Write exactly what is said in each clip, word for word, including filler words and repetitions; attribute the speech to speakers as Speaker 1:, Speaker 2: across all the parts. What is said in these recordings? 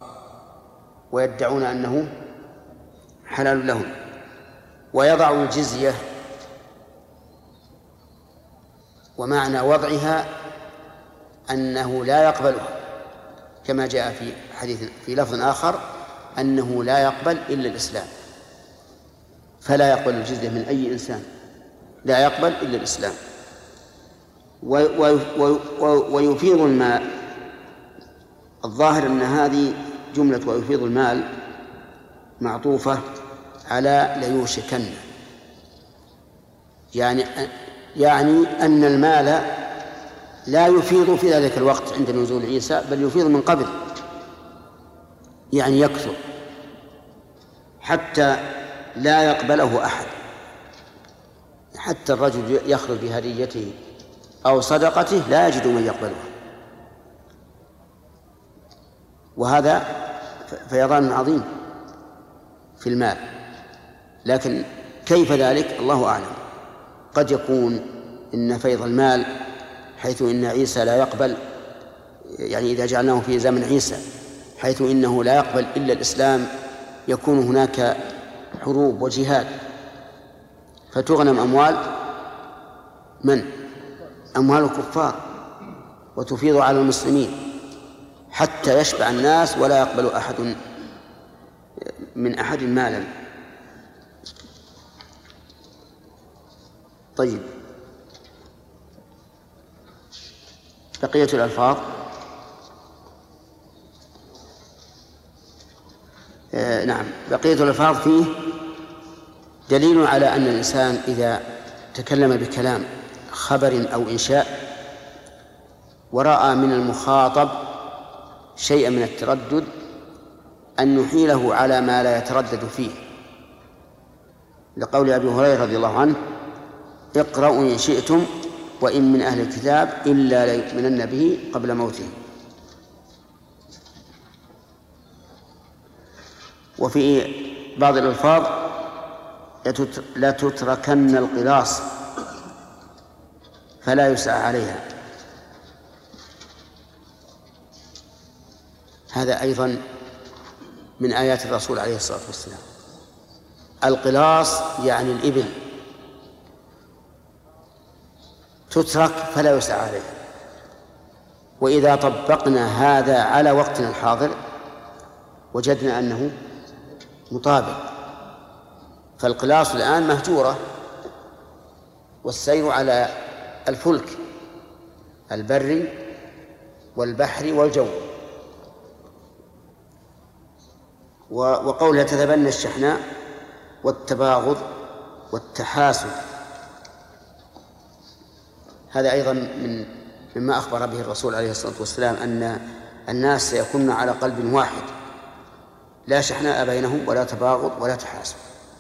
Speaker 1: ويدعون أنه حلال لهم، ويضع الجزية، ومعنى وضعها أنه لا يقبلها، كما جاء في حديث في لفظ آخر أنه لا يقبل إلا الإسلام، فلا يقبل الجزية من أي إنسان، لا يقبل إلا الإسلام. ويفيض المال، الظاهر أن هذه جملة ويفيض المال معطوفة على ليوشكن، يعني يعني أن المال لا يفيض في ذلك الوقت عند نزول عيسى، بل يفيض من قبل، يعني يكثر حتى لا يقبله أحد، حتى الرجل يخرج بهديته أو صدقته لا يجد من يقبلها، وهذا فيضان عظيم في المال. لكن كيف ذلك الله أعلم، قد يكون إن فيض المال حيث إن عيسى لا يقبل، يعني إذا جعلناه في زمن عيسى حيث إنه لا يقبل إلا الإسلام، يكون هناك حروب وجهاد، فتغنم أموال من؟ أموال الكفار، وتفيض على المسلمين حتى يشبع الناس ولا يقبل أحد من أحد مالا. طيب، بقية الألفاظ. آه نعم، بقية الألفاظ فيه دليل على أن الإنسان إذا تكلم بكلام خبر أو إنشاء ورأى من المخاطب شيئا من التردد أن نحيله على ما لا يتردد فيه، لقول أبي هريرة رضي الله عنه: اقرأوا إن شئتم وإن من أهل الكتاب إلا ليؤمنن به قبل موته. وفي بعض الألفاظ: لا تتركن القلاص فلا يسعى عليها، هذا أيضا من آيات الرسول عليه الصلاة والسلام. القلاص يعني الإبل، تترك فلا يسعى عليها. وإذا طبقنا هذا على وقتنا الحاضر وجدنا أنه مطابق، فالقلاص الآن مهجورة، والسير على الفلك البري والبحر والجو. وقولها تتبنى الشحناء والتباغض والتحاسد، هذا أيضا من مما أخبر به الرسول عليه الصلاة والسلام أن الناس سيكون على قلب واحد، لا شحناء بينهم ولا تباغض ولا تحاسد.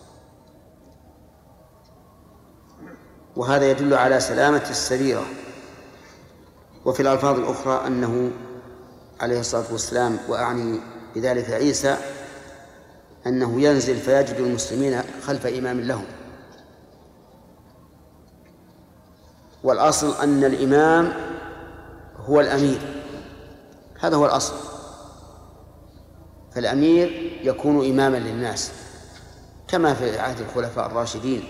Speaker 1: وهذا يدل على سلامة السريرة. وفي الألفاظ الأخرى أنه عليه الصلاة والسلام، وأعني بذلك عيسى، أنه ينزل فيجد المسلمين خلف إمام لهم. والأصل أن الإمام هو الأمير، هذا هو الأصل، فالأمير يكون إماما للناس كما في عهد الخلفاء الراشدين.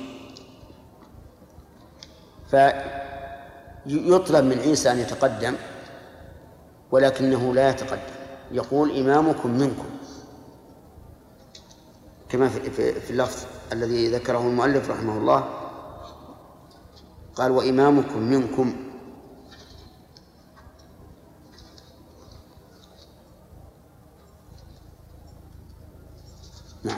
Speaker 1: فيطلب من عيسى أن يتقدم، ولكنه لا يتقدم، يقول إمامكم منكم، كما في اللفظ الذي ذكره المؤلف رحمه الله، قال: وإمامكم منكم. نعم.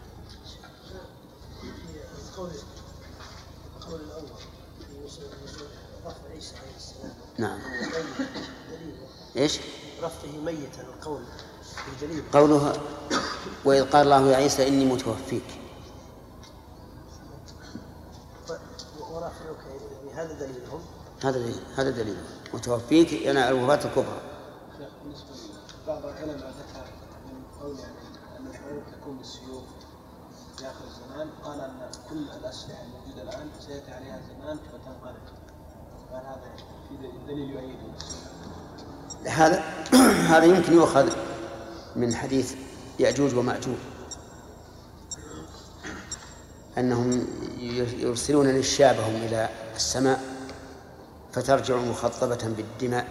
Speaker 2: القول الأول رفع عيسى عليه السلام،
Speaker 1: نعم. إيش؟
Speaker 2: رفعه ميتا، القول بدليل
Speaker 1: قولها: وإذ قال الله يا عيسى إني متوفيك.
Speaker 2: ورافعك، هذا دليلهم،
Speaker 1: هذا دليل، هذا دليل متوفيك يعني الوفاة الكبرى.
Speaker 2: بالنسبة بعض العلماء ذكر من قول يعني أن الحروب تكون بالسيوف في آخر الزمان، قال أن كل الأسلحة الموجودة الآن سيأتي عليها زمان وتنقلب، قال هذا في دليل يؤيده.
Speaker 1: هذا هذا يمكن يؤخذ من حديث يأجوج ومأجوج أنهم يرسلون نشابهم إلى السماء فترجع مخضبة بالدماء،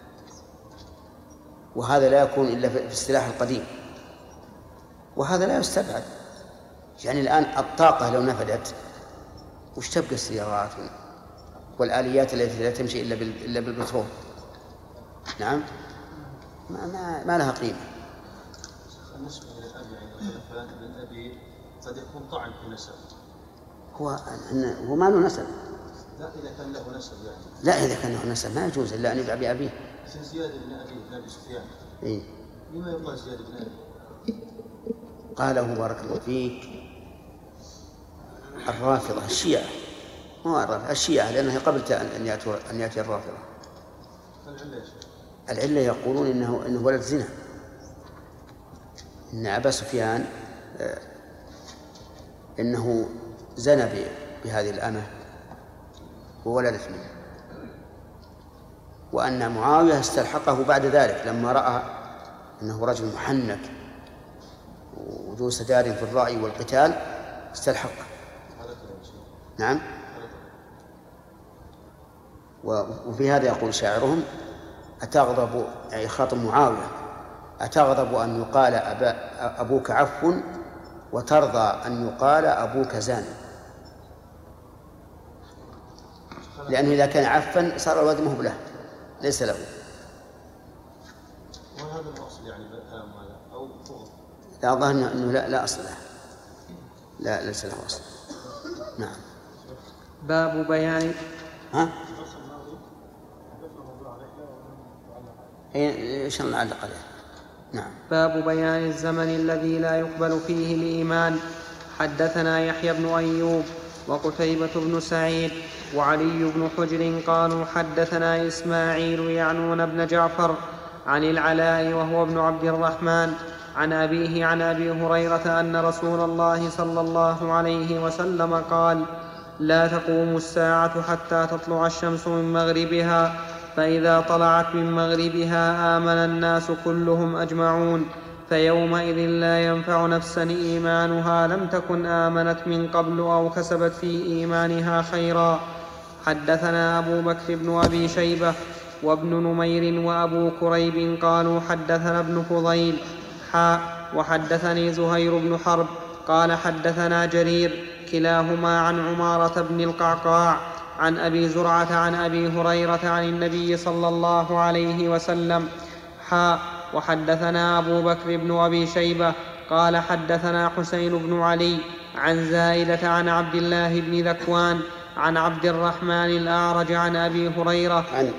Speaker 1: وهذا لا يكون إلا في السلاح القديم، وهذا لا يستبعد. يعني الآن الطاقة لو نفدت وش تبقى السيارات والآليات التي لا تمشي إلا بالبترول؟ نعم، ما, ما, ما لها قيمة.
Speaker 3: بالنسبة للأب يعني الخلفاء من أبي قد يكون طعن في نسب.
Speaker 1: هو هو ما له نسب.
Speaker 3: لا إذا كان له نسب يعني.
Speaker 1: لا إذا كان له نسب ما يجوز إلا أن يدعى بأبيه.
Speaker 3: مثل زياد بن أبي بن أبي سفيان.
Speaker 1: إيه.
Speaker 3: لما يقال زياد بن أبي؟
Speaker 1: قاله بارك الله فيك الرافضة الشيعة، مو الرافضة الشيعة، لأنها قبل أن يأتي أن يأتي الرافضة.
Speaker 3: العلة
Speaker 1: العلة يقولون إنه إنه ولد زنا، إن أبا سفيان إنه زنى بهذه الأمة وولدت منه، وأن معاوية استلحقه بعد ذلك لما رأى أنه رجل محنك وذو سداد في الرأي والقتال استلحقه. نعم. وفي هذا يقول شاعرهم: أتغضب، يعني خاطب معاوية، أتغضب أن يقال أبا أبوك عفو وترضى أن يقال أبوك زان؟ لأنه إذا كان عفوا صار الولد مهب له ليس له.
Speaker 3: وهذا الأصل يعني أو فوق.
Speaker 1: لا أظن أنه لا, لا أصل له، لا ليس له أصل. نعم.
Speaker 4: باب بيان
Speaker 1: ها؟ إيش نعلق عليه؟ نعم.
Speaker 4: باب بيان الزمن الذي لا يقبل فيه الإيمان. حدثنا يحيى بن أيوب وقتيبة بن سعيد وعلي بن حجر قالوا حدثنا إسماعيل يعنون بن جعفر عن العلاء وهو ابن عبد الرحمن عن أبيه عن أبي هريرة أن رسول الله صلى الله عليه وسلم قال: لا تقوم الساعة حتى تطلع الشمس من مغربها، فإذا طلعت من مغربها آمن الناس كلهم أجمعون، فيومئذ لا ينفع نفسا إيمانها لم تكن آمنت من قبل أو كسبت في إيمانها خيرا. حدثنا أبو بكر بن أبي شيبة وابن نمير وأبو كريب قالوا حدثنا ابن فضيل حاء وحدثني زهير بن حرب قال حدثنا جرير كلاهما عن عمارة بن القعقاع عن أبي زرعة عن أبي هريرة عن النبي صلى الله عليه وسلم حاء وحدثنا أبو بكر بن أبي شيبة قال حدثنا حسين بن علي عن زائدة عن عبد الله بن ذكوان عن عبد الرحمن الأعرج عن أبي هريرة
Speaker 1: عن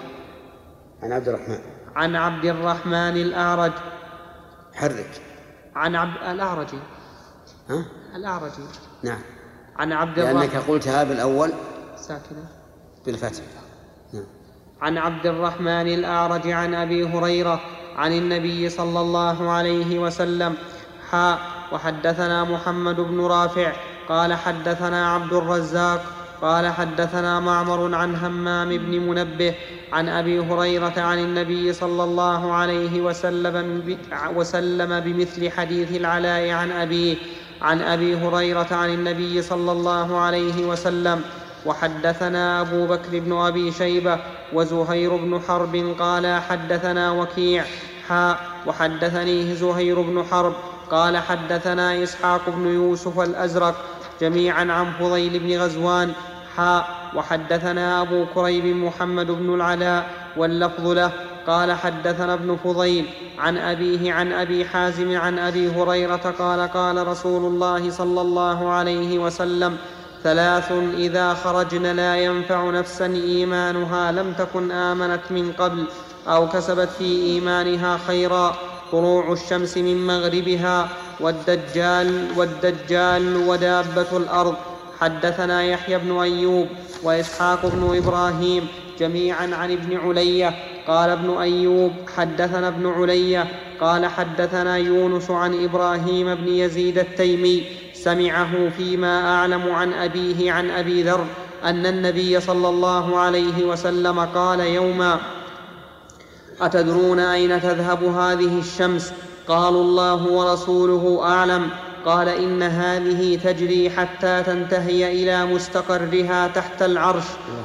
Speaker 1: عن عبد الرحمن
Speaker 4: عن عبد الرحمن الأعرج
Speaker 1: حرك
Speaker 4: عن عبد الأعرجي
Speaker 1: ها
Speaker 4: الأعرجي
Speaker 1: نعم
Speaker 4: عن عبد الرحمن
Speaker 1: لأنك قلتها بالأول
Speaker 4: ساكنة
Speaker 1: بالفتح. نعم.
Speaker 4: عن عبد الرحمن الأعرج عن أبي هريرة عن النبي صلى الله عليه وسلم حاء وحدثنا محمد بن رافع قال حدثنا عبد الرزاق قال حدثنا معمر عن همام بن منبه عن أبي هريرة عن النبي صلى الله عليه وسلم, وسلم بمثل حديث العلاء عن أبيه عن أبي هريرة عن النبي صلى الله عليه وسلم. وحدثنا أبو بكر بن أبي شيبة وزهير بن حرب قال حدثنا وكيع حاء وحدثنيه زهير بن حرب قال حدثنا إسحاق بن يوسف الأزرق جميعا عن فضيل بن غزوان حاء وحدثنا أبو كريب محمد بن العلاء واللفظ له قال حدثنا ابن فضيل عن أبيه عن أبي حازم عن أبي هريرة قال قال رسول الله صلى الله عليه وسلم ثلاث إذا خرجن لا ينفع نفسا إيمانها لم تكن آمنت من قبل أو كسبت في إيمانها خيرا: طلوع الشمس من مغربها والدجال, والدجال ودابة الأرض. حدثنا يحيى بن أيوب وإسحاق بن إبراهيم جميعا عن ابن علية قال ابن أيوب حدثنا ابن علية قال حدثنا يونس عن إبراهيم بن يزيد التيمي سمعه فيما أعلم عن أبيه عن أبي ذر أن النبي صلى الله عليه وسلم قال يوما: أتدرون أين تذهب هذه الشمس؟ قالوا الله ورسوله أعلم. قال إن هذه تجري حتى تنتهي إلى مستقرها تحت العرش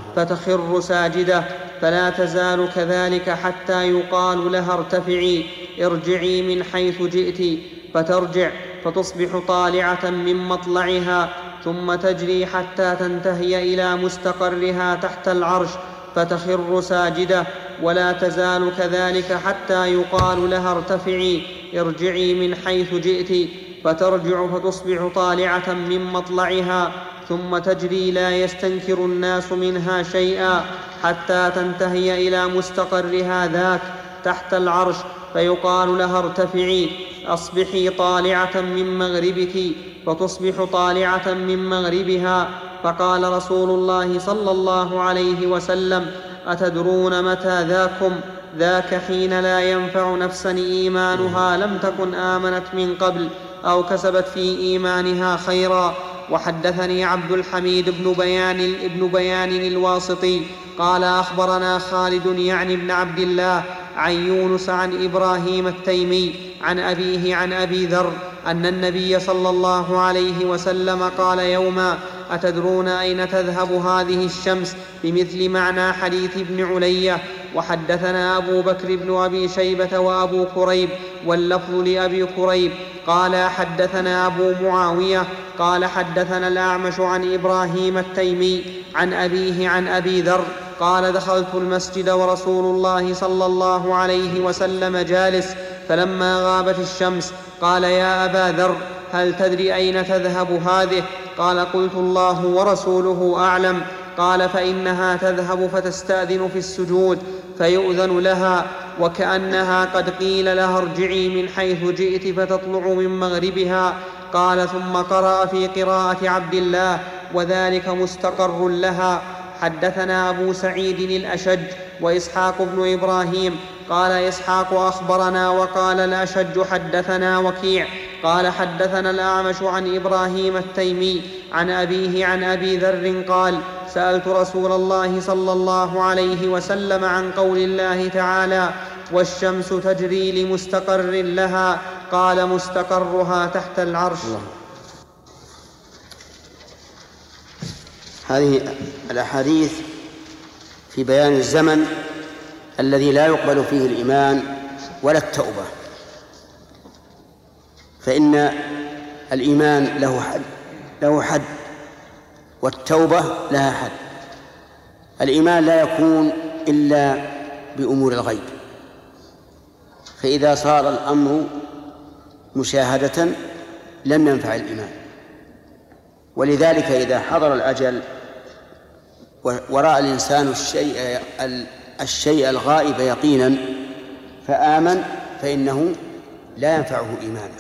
Speaker 4: فتخر ساجدة، فلا تزال كذلك حتى يقال لها ارتفعي ارجعي من حيث جئت، فترجع فتصبح طالعة من مطلعها، ثم تجري حتى تنتهي إلى مستقرها تحت العرش فتخر ساجدة، ولا تزال كذلك حتى يقال لها ارتفعي ارجعي من حيث جئت، فترجع فتصبح طالعة من مطلعها، ثم تجري لا يستنكر الناس منها شيئا حتى تنتهي إلى مستقرها ذاك تحت العرش، فيقال لها ارتفعي أصبحي طالعة من مغربك، فتصبح طالعة من مغربها. فقال رسول الله صلى الله عليه وسلم: أتدرون متى ذاكم؟ ذاك حين لا ينفع نفسا إيمانها لم تكن آمنت من قبل أو كسبت في إيمانها خيرا. وحدثني عبد الحميد بن بيان, ابن بيان الواسطي قال أخبرنا خالد يعني بن عبد الله عن يونس عن إبراهيم التيمي عن أبيه عن أبي ذر أن النبي صلى الله عليه وسلم قال يوما: أتدرون أين تذهب هذه الشمس؟ بمثل معنى حديث ابن علية. وحدثنا أبو بكر بن أبي شيبة وأبو كريب، واللفظ لأبي كريب قال حدثنا أبو معاوية قال حدثنا الأعمش عن إبراهيم التيمي عن أبيه عن أبي ذر قال: دخلت المسجد ورسول الله صلى الله عليه وسلم جالس، فلما غابت الشمس قال: يا أبا ذر، هل تدري أين تذهب هذه؟ قال: قلت: الله ورسوله أعلم. قال: فإنها تذهب فتستأذن في السجود فيؤذن لها، وكأنها قد قيل لها ارجعي من حيث جئت فتطلع من مغربها. قال: ثم قرأ في قراءة عبد الله: وذلك مستقر لها. حدثنا أبو سعيد الأشج وإسحاق بن إبراهيم قال إسحاق أخبرنا، وقال الأشج حدثنا وكيع قال حدثنا الأعمش عن إبراهيم التيمي عن أبيه عن أبي ذر قال: سألت رسول الله صلى الله عليه وسلم عن قول الله تعالى: والشمس تجري لمستقر لها، قال: مستقرها تحت العرش.
Speaker 1: هذه الأحاديث في بيان الزمن الذي لا يقبل فيه الإيمان ولا التوبة، فإن الإيمان له حد له حد والتوبة لها حد. الإيمان لا يكون إلا بأمور الغيب، فإذا صار الأمر مشاهدة لم ينفع الإيمان. ولذلك إذا حضر الأجل ورأى الإنسان الشيء الشيء الغائب يقينا فآمن فإنه لا ينفعه إيمانه.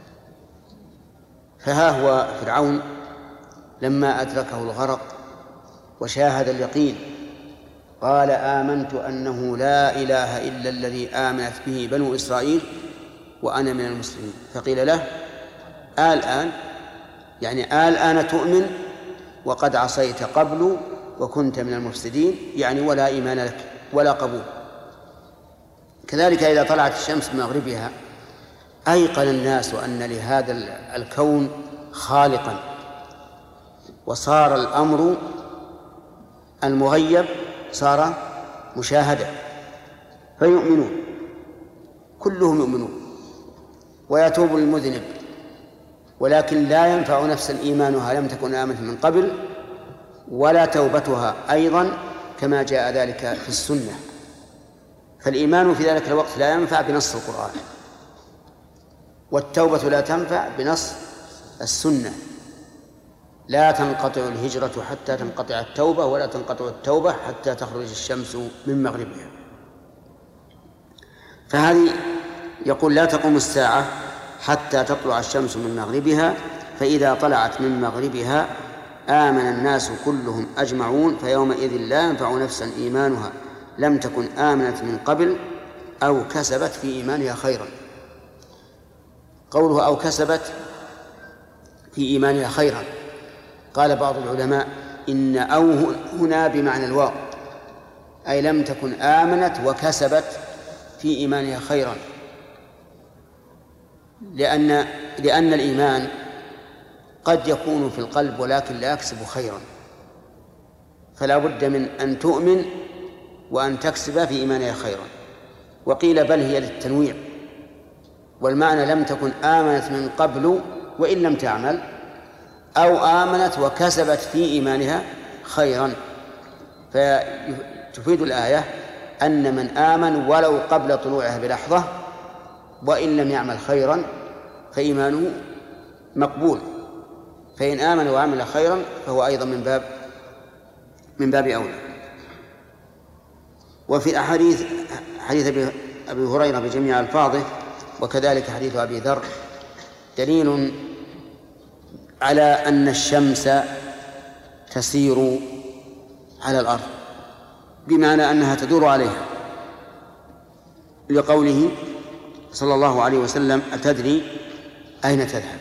Speaker 1: فها هو فرعون لما أدركه الغرق وشاهد اليقين قال: آمنت أنه لا إله إلا الذي آمنت به بنو إسرائيل وأنا من المسلمين. فقيل له: الآن يعني الآن تؤمن وقد عصيت قبل وكنت من المفسدين، يعني ولا إيمان لك ولا قبول. كذلك إذا طلعت الشمس من مغربها أيقن الناس أن لهذا الكون خالقا، وصار الأمر المغيب صار مشاهدة، فيؤمنون كلهم يؤمنون ويتوب المذنب، ولكن لا ينفع نفسا إيمانها لم تكن آمنت من قبل ولا توبتها أيضا كما جاء ذلك في السنة. فالإيمان في ذلك الوقت لا ينفع بنص القرآن، والتوبة لا تنفع بنص السنة. لا تنقطع الهجرة حتى تنقطع التوبة، ولا تنقطع التوبة حتى تخرج الشمس من مغربها. فهذه يقول: لا تقوم الساعة حتى تطلع الشمس من مغربها، فإذا طلعت من مغربها آمن الناس كلهم أجمعون، فيومئذ لا ينفع نفسا إيمانها لم تكن آمنت من قبل أو كسبت في إيمانها خيرا. قوله أو كسبت في إيمانها خيرا، قال بعض العلماء إن أو هنا بمعنى الواو، أي لم تكن آمنت وكسبت في إيمانها خيرا. لأن لأن الإيمان قد يكون في القلب ولكن لا يكسب خيرا، فلا بد من أن تؤمن وأن تكسب في إيمانها خيرا. وقيل بل هي للتنويع، والمعنى لم تكن آمنت من قبل وإن لم تعمل، أو آمنت وكسبت في إيمانها خيرا. فتفيد الآية أن من آمن ولو قبل طلوعها بلحظة وإن لم يعمل خيرا فإيمانه مقبول، فإن آمن وعمل خيرا فهو أيضا من باب من باب أولى. وفي أحاديث حديث أبي هريرة بجميع ألفاظه وكذلك حديث أبي ذر دليل على أن الشمس تسير على الأرض، بمعنى أنها تدور عليها، لقوله صلى الله عليه وسلم: أتدري أين تذهب؟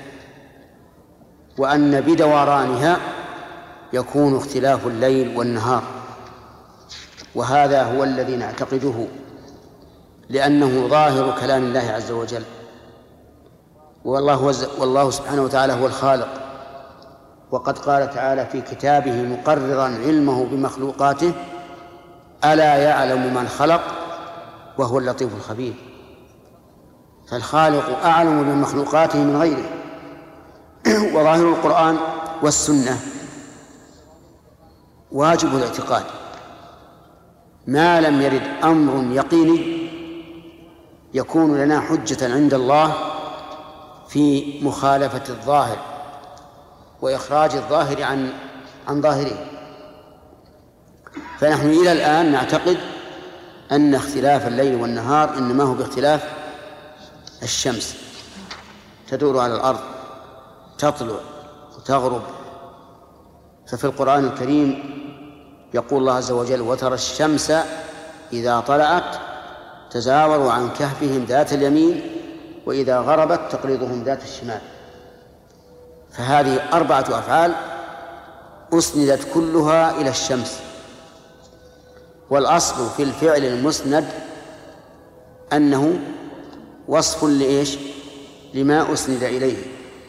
Speaker 1: وأن بدورانها يكون اختلاف الليل والنهار، وهذا هو الذي نعتقده لأنه ظاهر كلام الله عز وجل، والله, والله سبحانه وتعالى هو الخالق. وقد قال تعالى في كتابه مقررا علمه بمخلوقاته: ألا يعلم من خلق وهو اللطيف الخبير. فالخالق أعلم بمخلوقاته من غيره. وظاهر القرآن والسنة واجب الاعتقاد، ما لم يرد أمر يقيني يكون لنا حجة عند الله في مخالفة الظاهر وإخراج الظاهر عن عن ظاهره. فنحن إلى الآن نعتقد أن اختلاف الليل والنهار إنما هو باختلاف الشمس، تدور على الأرض، تطلع وتغرب. ففي القرآن الكريم يقول الله عز وجل: وترى الشمس إذا طلعت تزاوروا عن كهفهم ذات اليمين وإذا غربت تقرضهم ذات الشمال. فهذه أربعة أفعال أسندت كلها إلى الشمس. والأصل في الفعل المسند أنه وصف لإيش؟ لما أسند إليه.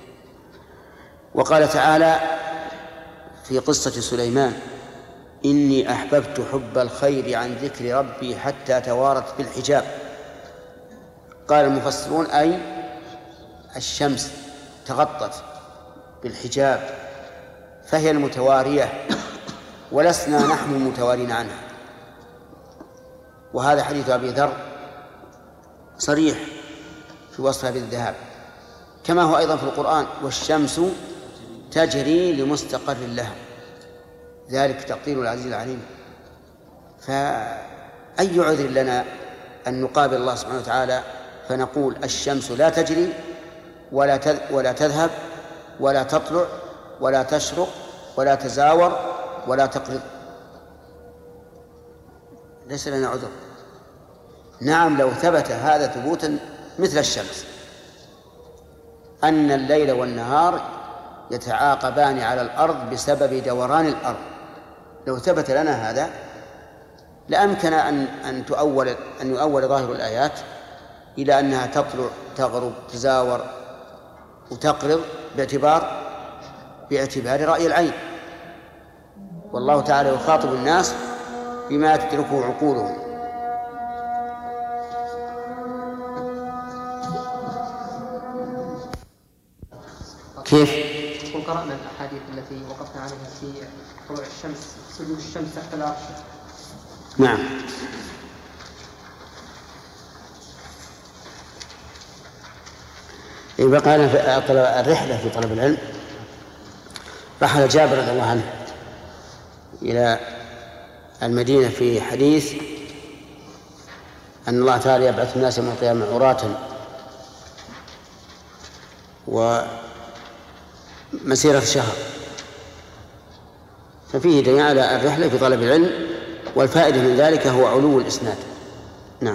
Speaker 1: وقال تعالى في قصة سليمان: إني أحببت حب الخير عن ذكر ربي حتى توارت بالحجاب. قال المفسرون: أي الشمس تغطت بالحجاب فهي المتوارية ولسنا نحن المتوارين عنها. وهذا حديث أبي ذر صريح في وصفها بالذهاب، كما هو أيضا في القرآن: والشمس تجري لمستقر لها، ذلك تقدير العزيز العليم. فأي عذر لنا أن نقابل الله سبحانه وتعالى فنقول الشمس لا تجري ولا ولا تذهب ولا تطلع ولا تشرق ولا تزاور ولا تقرض؟ ليس لنا عذر. نعم، لو ثبت هذا ثبوتا مثل الشمس، أن الليل والنهار يتعاقبان على الأرض بسبب دوران الأرض، لو ثبت لنا هذا لأمكن أن أن تؤول أن يؤول ظاهر الآيات إلى أنها تطلع تغرب تزاور وتقرض باعتبار باعتبار رأي العين، والله تعالى يخاطب الناس بما تدركه عقولهم. كيف؟
Speaker 4: قرأنا الأحاديث التي وقفنا عليها في طلوع الشمس، سجود الشمس تحت العرش.
Speaker 1: نعم. إذا قال في الرحلة في طلب العلم، رحل جابر رضي الله عنه إلى المدينة في حديث أن الله تعالى يبعث الناس يوم القيامة عراة ومسيرة شهر، ففيه دليل على الرحلة في طلب العلم، والفائدة من ذلك هو علو الإسناد. نعم.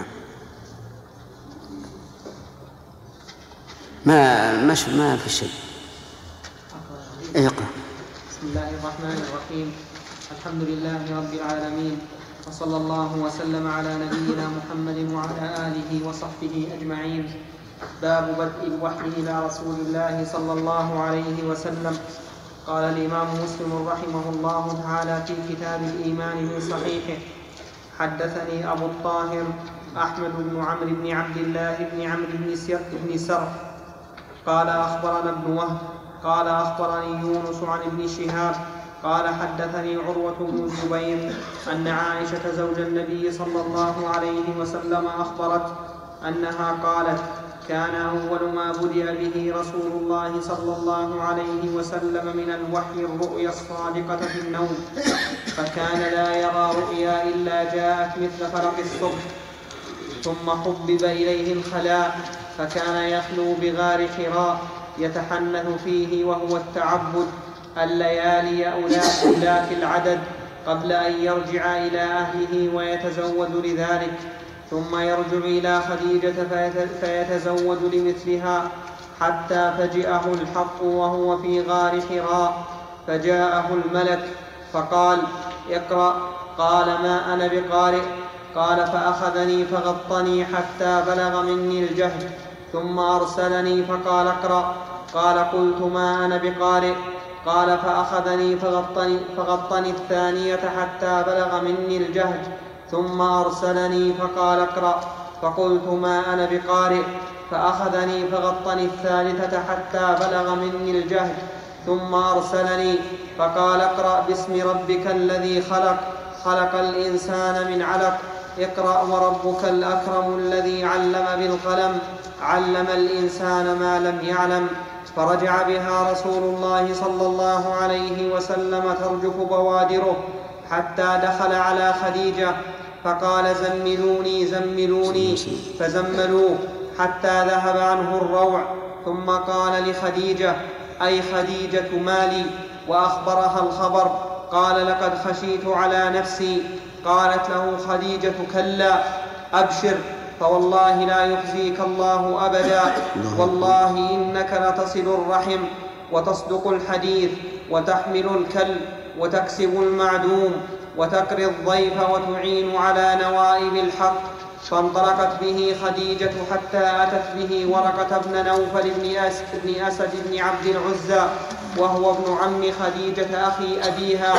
Speaker 1: ما مش ما في شيء. اقرأ.
Speaker 4: بسم الله الرحمن الرحيم. الحمد لله رب العالمين، وصلى الله وسلم على نبينا محمد وعلى آله وصحبه أجمعين. باب بدء الوحي إلى رسول الله صلى الله عليه وسلم. قال الإمام مسلم رحمه الله تعالى في كتاب الإيمان من صحيحه: حدثني أبو الطاهر أحمد بن عمرو بن عبد الله بن عمرو بن سرح قال أخبرنا ابن وهب قال أخبرني يونس عن ابن شهاب قال حدثني عروة بن الزبير أن عائشة زوج النبي صلى الله عليه وسلم أخبرت أنها قالت: كان أول ما بدأ به رسول الله صلى الله عليه وسلم من الوحي الرؤيا الصادقة في النوم، فكان لا يرى رؤيا إلا جاءت مثل فلق الصبح، ثم حبب إليه الخلاء فكان يخلو بغار حراء يتحنث فيه وهو التعبد الليالي أولاك العدد قبل أن يرجع إلى أهله ويتزود لذلك، ثم يرجع إلى خديجة فيتزود لمثلها، حتى فجأه الحق وهو في غار حراء فجاءه الملك فقال: اقرأ. قال: ما أنا بقارئ. قال: فأخذني فغطني حتى بلغ مني الجهد، ثم أرسلني فقال: اقرأ. قال: قلت: ما أنا بقارئ. قال: فأخذني فغطني, فغطني الثانية حتى بلغ مني الجهد، ثم أرسلني فقال: اقرأ. فقلت: ما أنا بقارئ. فأخذني فغطني الثالثة حتى بلغ مني الجهد، ثم أرسلني فقال: اقرأ باسم ربك الذي خلق خلق الإنسان من علق، اقرأ وربك الأكرم الذي علم بالقلم علم الإنسان ما لم يعلم. فرجع بها رسول الله صلى الله عليه وسلم ترجف بوادره حتى دخل على خديجة فقال: زملوني زملوني، فزملوه حتى ذهب عنه الروع، ثم قال لخديجة: أي خديجة مالي؟ وأخبرها الخبر. قال: لقد خشيت على نفسي. قالت له خديجة: كلا، أبشر، فوالله لا يخزيك الله أبدا، والله إنك لتصل الرحم وتصدق الحديث وتحمل الكل وتكسب المعدوم وتقري الضيف وتعين على نوائب الحق. فانطلقت به خديجة حتى أتت به ورقة بن نوفل بن أسد بن عبد العزى، وهو ابن عم خديجة أخي أبيها،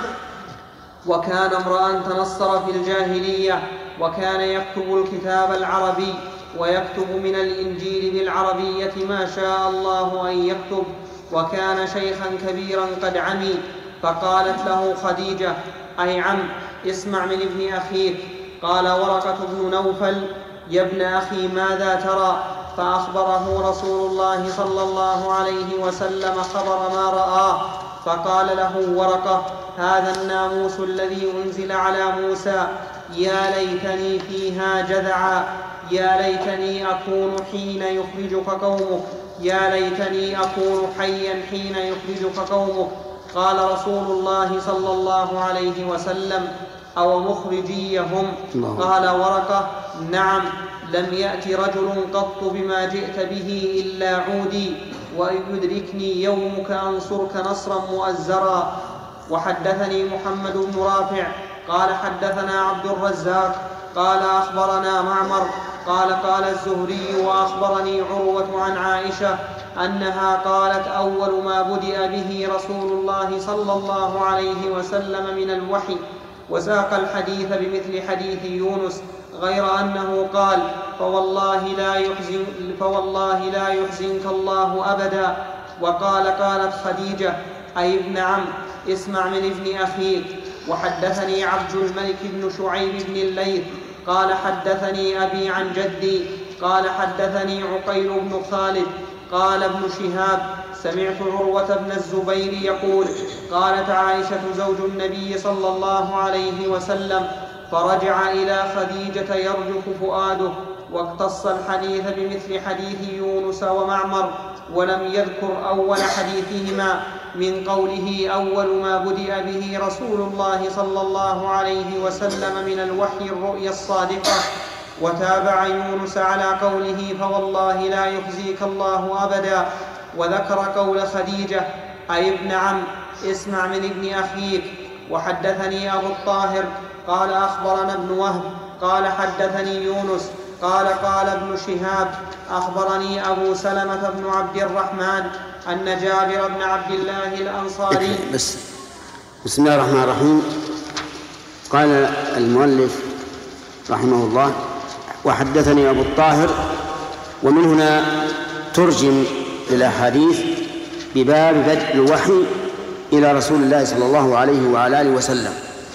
Speaker 4: وكان امرأ تنصر في الجاهلية، وكان يكتب الكتاب العربي ويكتب من الإنجيل بالعربية ما شاء الله أن يكتب، وكان شيخا كبيرا قد عمي. فقالت له خديجة: أي عم، اسمع من ابن أخيك. قال ورقة بن نوفل: يا ابن أخي، ماذا ترى؟ فأخبره رسول الله صلى الله عليه وسلم خبر ما رآه. فقال له ورقة: هذا الناموس الذي أنزل على موسى، يا ليتني فيها جذعا، يا ليتني أكون حين يخرجك قومك، يا ليتني أكون حيا حين يخرجك قومك. قال رسول الله صلى الله عليه وسلم: أو مخرجيهم؟ قال ورقة: نعم، لم يأت رجل قط بما جئت به إلا عودي، وإن يدركني يومك أنصرك نصرا مؤزرا. وحدثني محمد بن رافع قال حدثنا عبد الرزاق قال أخبرنا معمر قال قال الزهري: وأخبرني عروة عن عائشة أنها قالت: أول ما بدأ به رسول الله صلى الله عليه وسلم من الوحي. وساق الحديث بمثل حديث يونس، غير أنه قال: فوالله لا يحزن فوالله لا يحزنك الله أبدا. وقال: قالت خديجة: أي ابن عم، اسمع من ابن أخيك. وحدثني عبد الملك بن شعيب بن الليث قال حدثني أبي عن جدي قال حدثني عقيل بن خالد قال ابن شهاب: سمعت عروة بن الزبير يقول: قالت عائشة زوج النبي صلى الله عليه وسلم: فرجع إلى خديجة يرجف فؤاده، واقتص الحديث بمثل حديث يونس ومعمر، ولم يذكر أول حديثهما من قوله: أول ما بدأ به رسول الله صلى الله عليه وسلم من الوحي الرؤيا الصادقة. وتابع يونس على قوله: فوالله لا يخزيك الله أبدا. وذكر قول خديجة: أي ابن عم، اسمع من ابن أخيك. وحدثني أبو الطاهر قال أخبرنا ابن وهب قال حدثني يونس قال قال ابن شهاب أخبرني أبو سلمة بن عبد الرحمن أن جابر بن عبد الله الأنصاري.
Speaker 1: بس بسم الله الرحمن الرحيم. قال المؤلف رحمه الله: وحدثني أبو الطاهر. ومن هنا ترجم للأحاديث بباب بدء الوحي إلى رسول الله صلى الله عليه وعلى آله وسلم.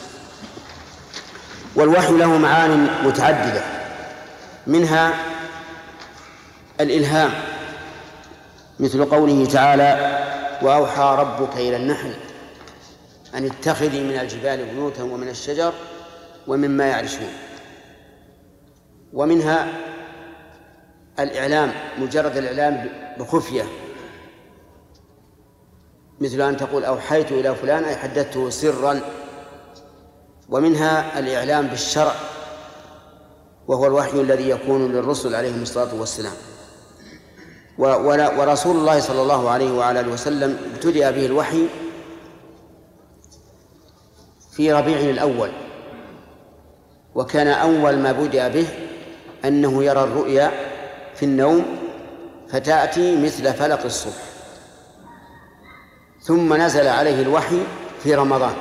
Speaker 1: والوحي له معان متعددة، منها الإلهام، مثل قوله تعالى: وأوحى ربك إلى النحل أن اتخذي من الجبال بيوتا ومن الشجر ومما يعرشون. ومنها الإعلام، مجرد الإعلام بخفية، مثل أن تقول أوحيت إلى فلان أي حدثته سرا. ومنها الإعلام بالشرع، وهو الوحي الذي يكون للرسل عليهم الصلاة والسلام. ورسول الله صلى الله عليه وعلى آله وسلم ابتدأ به الوحي في ربيع الأول، وكان أول ما بدأ به أنه يرى الرؤيا في النوم فتأتي مثل فلق الصبح. ثم نزل عليه الوحي في رمضان،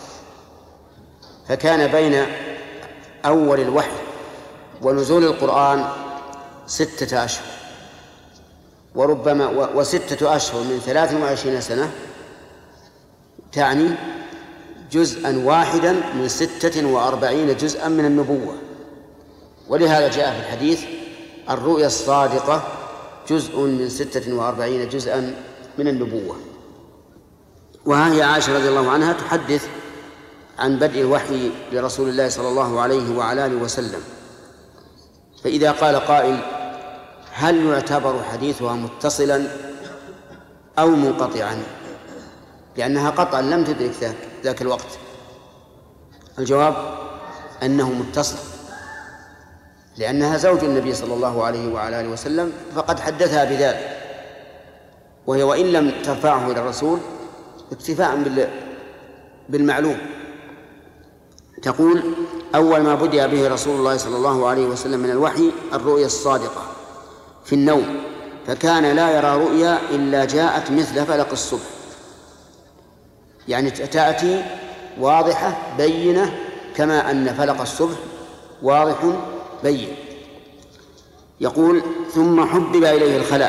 Speaker 1: فكان بين أول الوحي ونزول القرآن ستة أشهر، وربما وستة أشهر من ثلاث وعشرين سنة تعني جزءا واحدا من ستة وأربعين جزءا من النبوة. ولهذا جاء في الحديث: الرؤيا الصادقة جزء من ستة وأربعين جزءا من النبوة. وها هي عائشة رضي الله عنها تحدث عن بدء الوحي لرسول الله صلى الله عليه وعلى آله وسلم. فإذا قال قائل: هل يعتبر حديثها متصلا أو منقطعا؟ لأنها قطعا لم تدرك ذاك, ذاك الوقت. الجواب أنه متصل، لأنها زوج النبي صلى الله عليه وعلى آله وسلم، فقد حدثها بذلك، وهي وإن لم ترفعه إلى الرسول اكتفاء بالمعلوم. تقول: أول ما بدأ به رسول الله صلى الله عليه وسلم من الوحي الرؤيا الصادقة في النوم، فكان لا يرى رؤيا إلا جاءت مثل فلق الصبح، يعني تأتي واضحة بينة، كما أن فلق الصبح واضح بين. يقول: ثم حبب إليه الخلاء،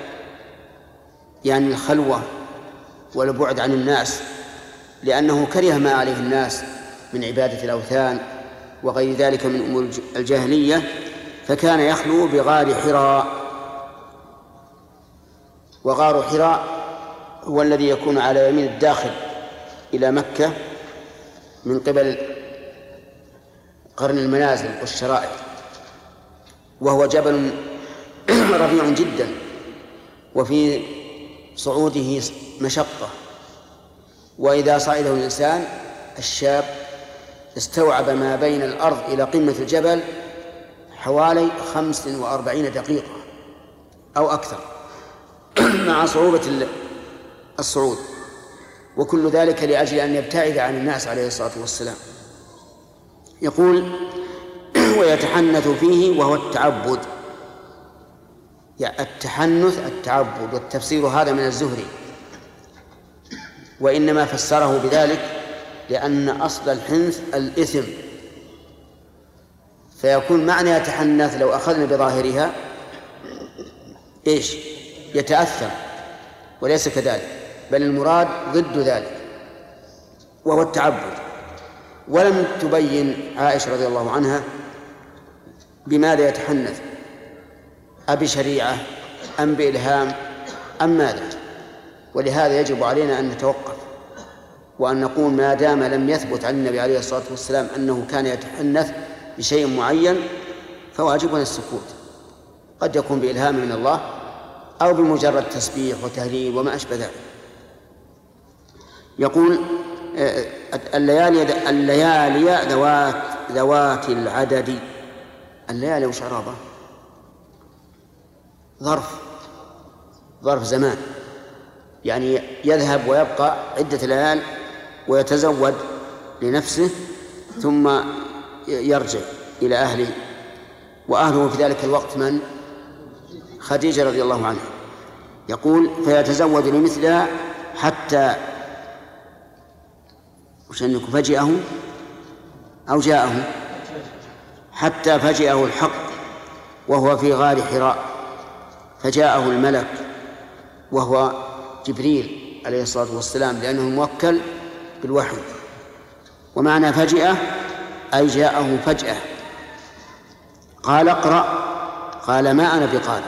Speaker 1: يعني الخلوة والبعد عن الناس، لأنه كره ما عليه الناس من عبادة الأوثان وغير ذلك من أمور الجاهلية، فكان يخلو بغار حراء. وغار حراء هو الذي يكون على يمين الداخل إلى مكة من قبل قرن المنازل والشرائع، وهو جبل رفيع جدا، وفي صعوده مشقة، وإذا صعده الإنسان الشاب استوعب ما بين الأرض إلى قمة الجبل حوالي خمس وأربعين دقيقة أو أكثر مع صعوبة الصعود، وكل ذلك لأجل أن يبتعد عن الناس عليه الصلاة والسلام. يقول: ويتحنث فيه وهو التعبد، يعني التحنث التعبد، والتفسير هذا من الزهري، وإنما فسره بذلك لأن أصل الحنث الإثم، فيكون معنى يتحنث لو أخذنا بظاهرها إيش؟ يتأثم، وليس كذلك، بل المراد ضد ذلك وهو التعبد. ولم تبين عائشة رضي الله عنها بماذا يتحنث، أبشريعة أم بإلهام أم ماذا؟ ولهذا يجب علينا أن نتوقف وأن نقول ما دام لم يثبت عن النبي عليه الصلاة والسلام أنه كان يتحنث بشيء معين فواجبنا السكوت. قد يكون بإلهام من الله أو بمجرد تسبيح وتهليل وما أشبه ذلك. يقول: الليالي الليالي ذوات ذوات العدد. الليالي وش عرابة؟ ظرف ظرف زمان، يعني يذهب ويبقى عدة ليال ويتزود لنفسه ثم يرجع إلى أهله. وأهله في ذلك الوقت من؟ خديجة رضي الله عنها. يقول فيتزوج لمثلها حتى وشأنك فجأه أو جاءه حتى فجأه الحق وهو في غار حراء فجاءه الملك وهو جبريل عليه الصلاة والسلام لأنه موكل بالوحي. ومعنى فجأة أي جاءه فجأة. قال اقرأ قال ما أنا بقارئ.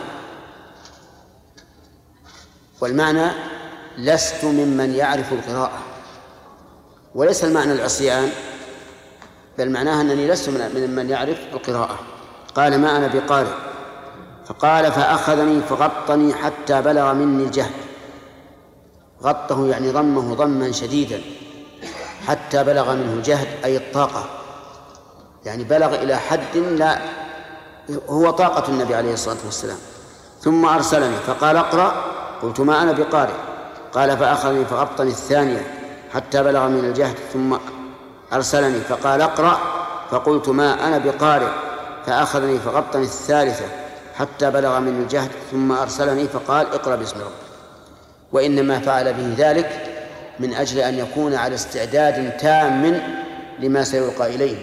Speaker 1: والمعنى لست ممن يعرف القراءة، وليس المعنى العصيان، بل معناها أنني لست من من يعرف القراءة. قال ما أنا بقارئ. فقال فأخذني فغطني حتى بلغ مني الجهد. غطه يعني ضمه ضما شديدا حتى بلغ منه الجهد أي الطاقة، يعني بلغ إلى حد لا هو طاقة النبي عليه الصلاة والسلام. ثم أرسلني فقال اقرأ قلت ما أنا بقارئ. قال فأخذني فغطني الثانية حتى بلغ من الجهد. ثم أرسلني فقال اقرأ فقلت ما أنا بقارئ. فأخذني فغطني الثالثة حتى بلغ من الجهد. ثم أرسلني فقال اقرأ باسم ربك. وإنما فعل به ذلك من أجل أن يكون على استعداد تام لما سيلقى إليه،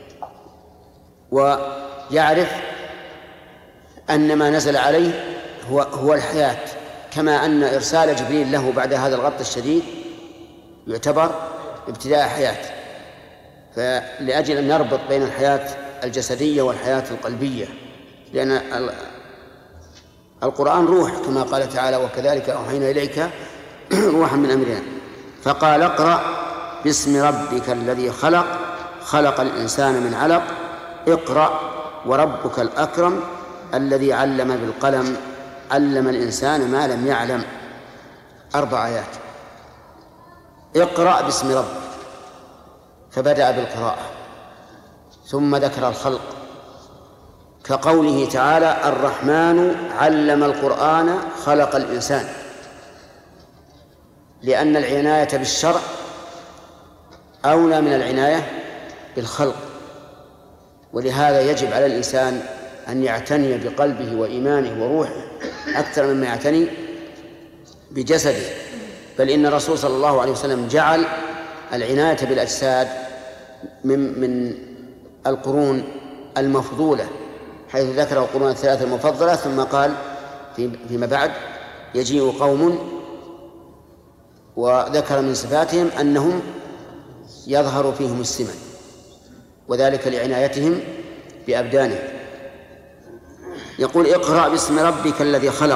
Speaker 1: ويعرف أن ما نزل عليه هو, هو الحياة، كما أن إرسال جبريل له بعد هذا الغط الشديد يعتبر ابتداء حياة. فلأجل أن نربط بين الحياة الجسدية والحياة القلبية، لأن القرآن روح كما قال تعالى وكذلك أوحينا إليك روحا من أمرنا. فقال اقرأ باسم ربك الذي خلق خلق الإنسان من علق اقرأ وربك الأكرم الذي علم بالقلم علم الإنسان ما لم يعلم. أربع آيات. اقرأ باسم ربك، فبدأ بالقراءة ثم ذكر الخلق كقوله تعالى الرحمن علم القرآن خلق الإنسان، لأن العناية بالشرع أولى من العناية بالخلق. ولهذا يجب على الإنسان أن يعتني بقلبه وإيمانه وروحه أكثر مما يعتني بجسده. بل إن الرسول صلى الله عليه وسلم جعل العناية بالأجساد من, من القرون المفضولة، حيث ذكر القرون الثلاثة المفضلة ثم قال فيما بعد يجيء قوم، وذكر من صفاتهم أنهم يظهر فيهم السمن، وذلك لعنايتهم بأبدانهم. يقول اقرأ باسم ربك الذي خلق،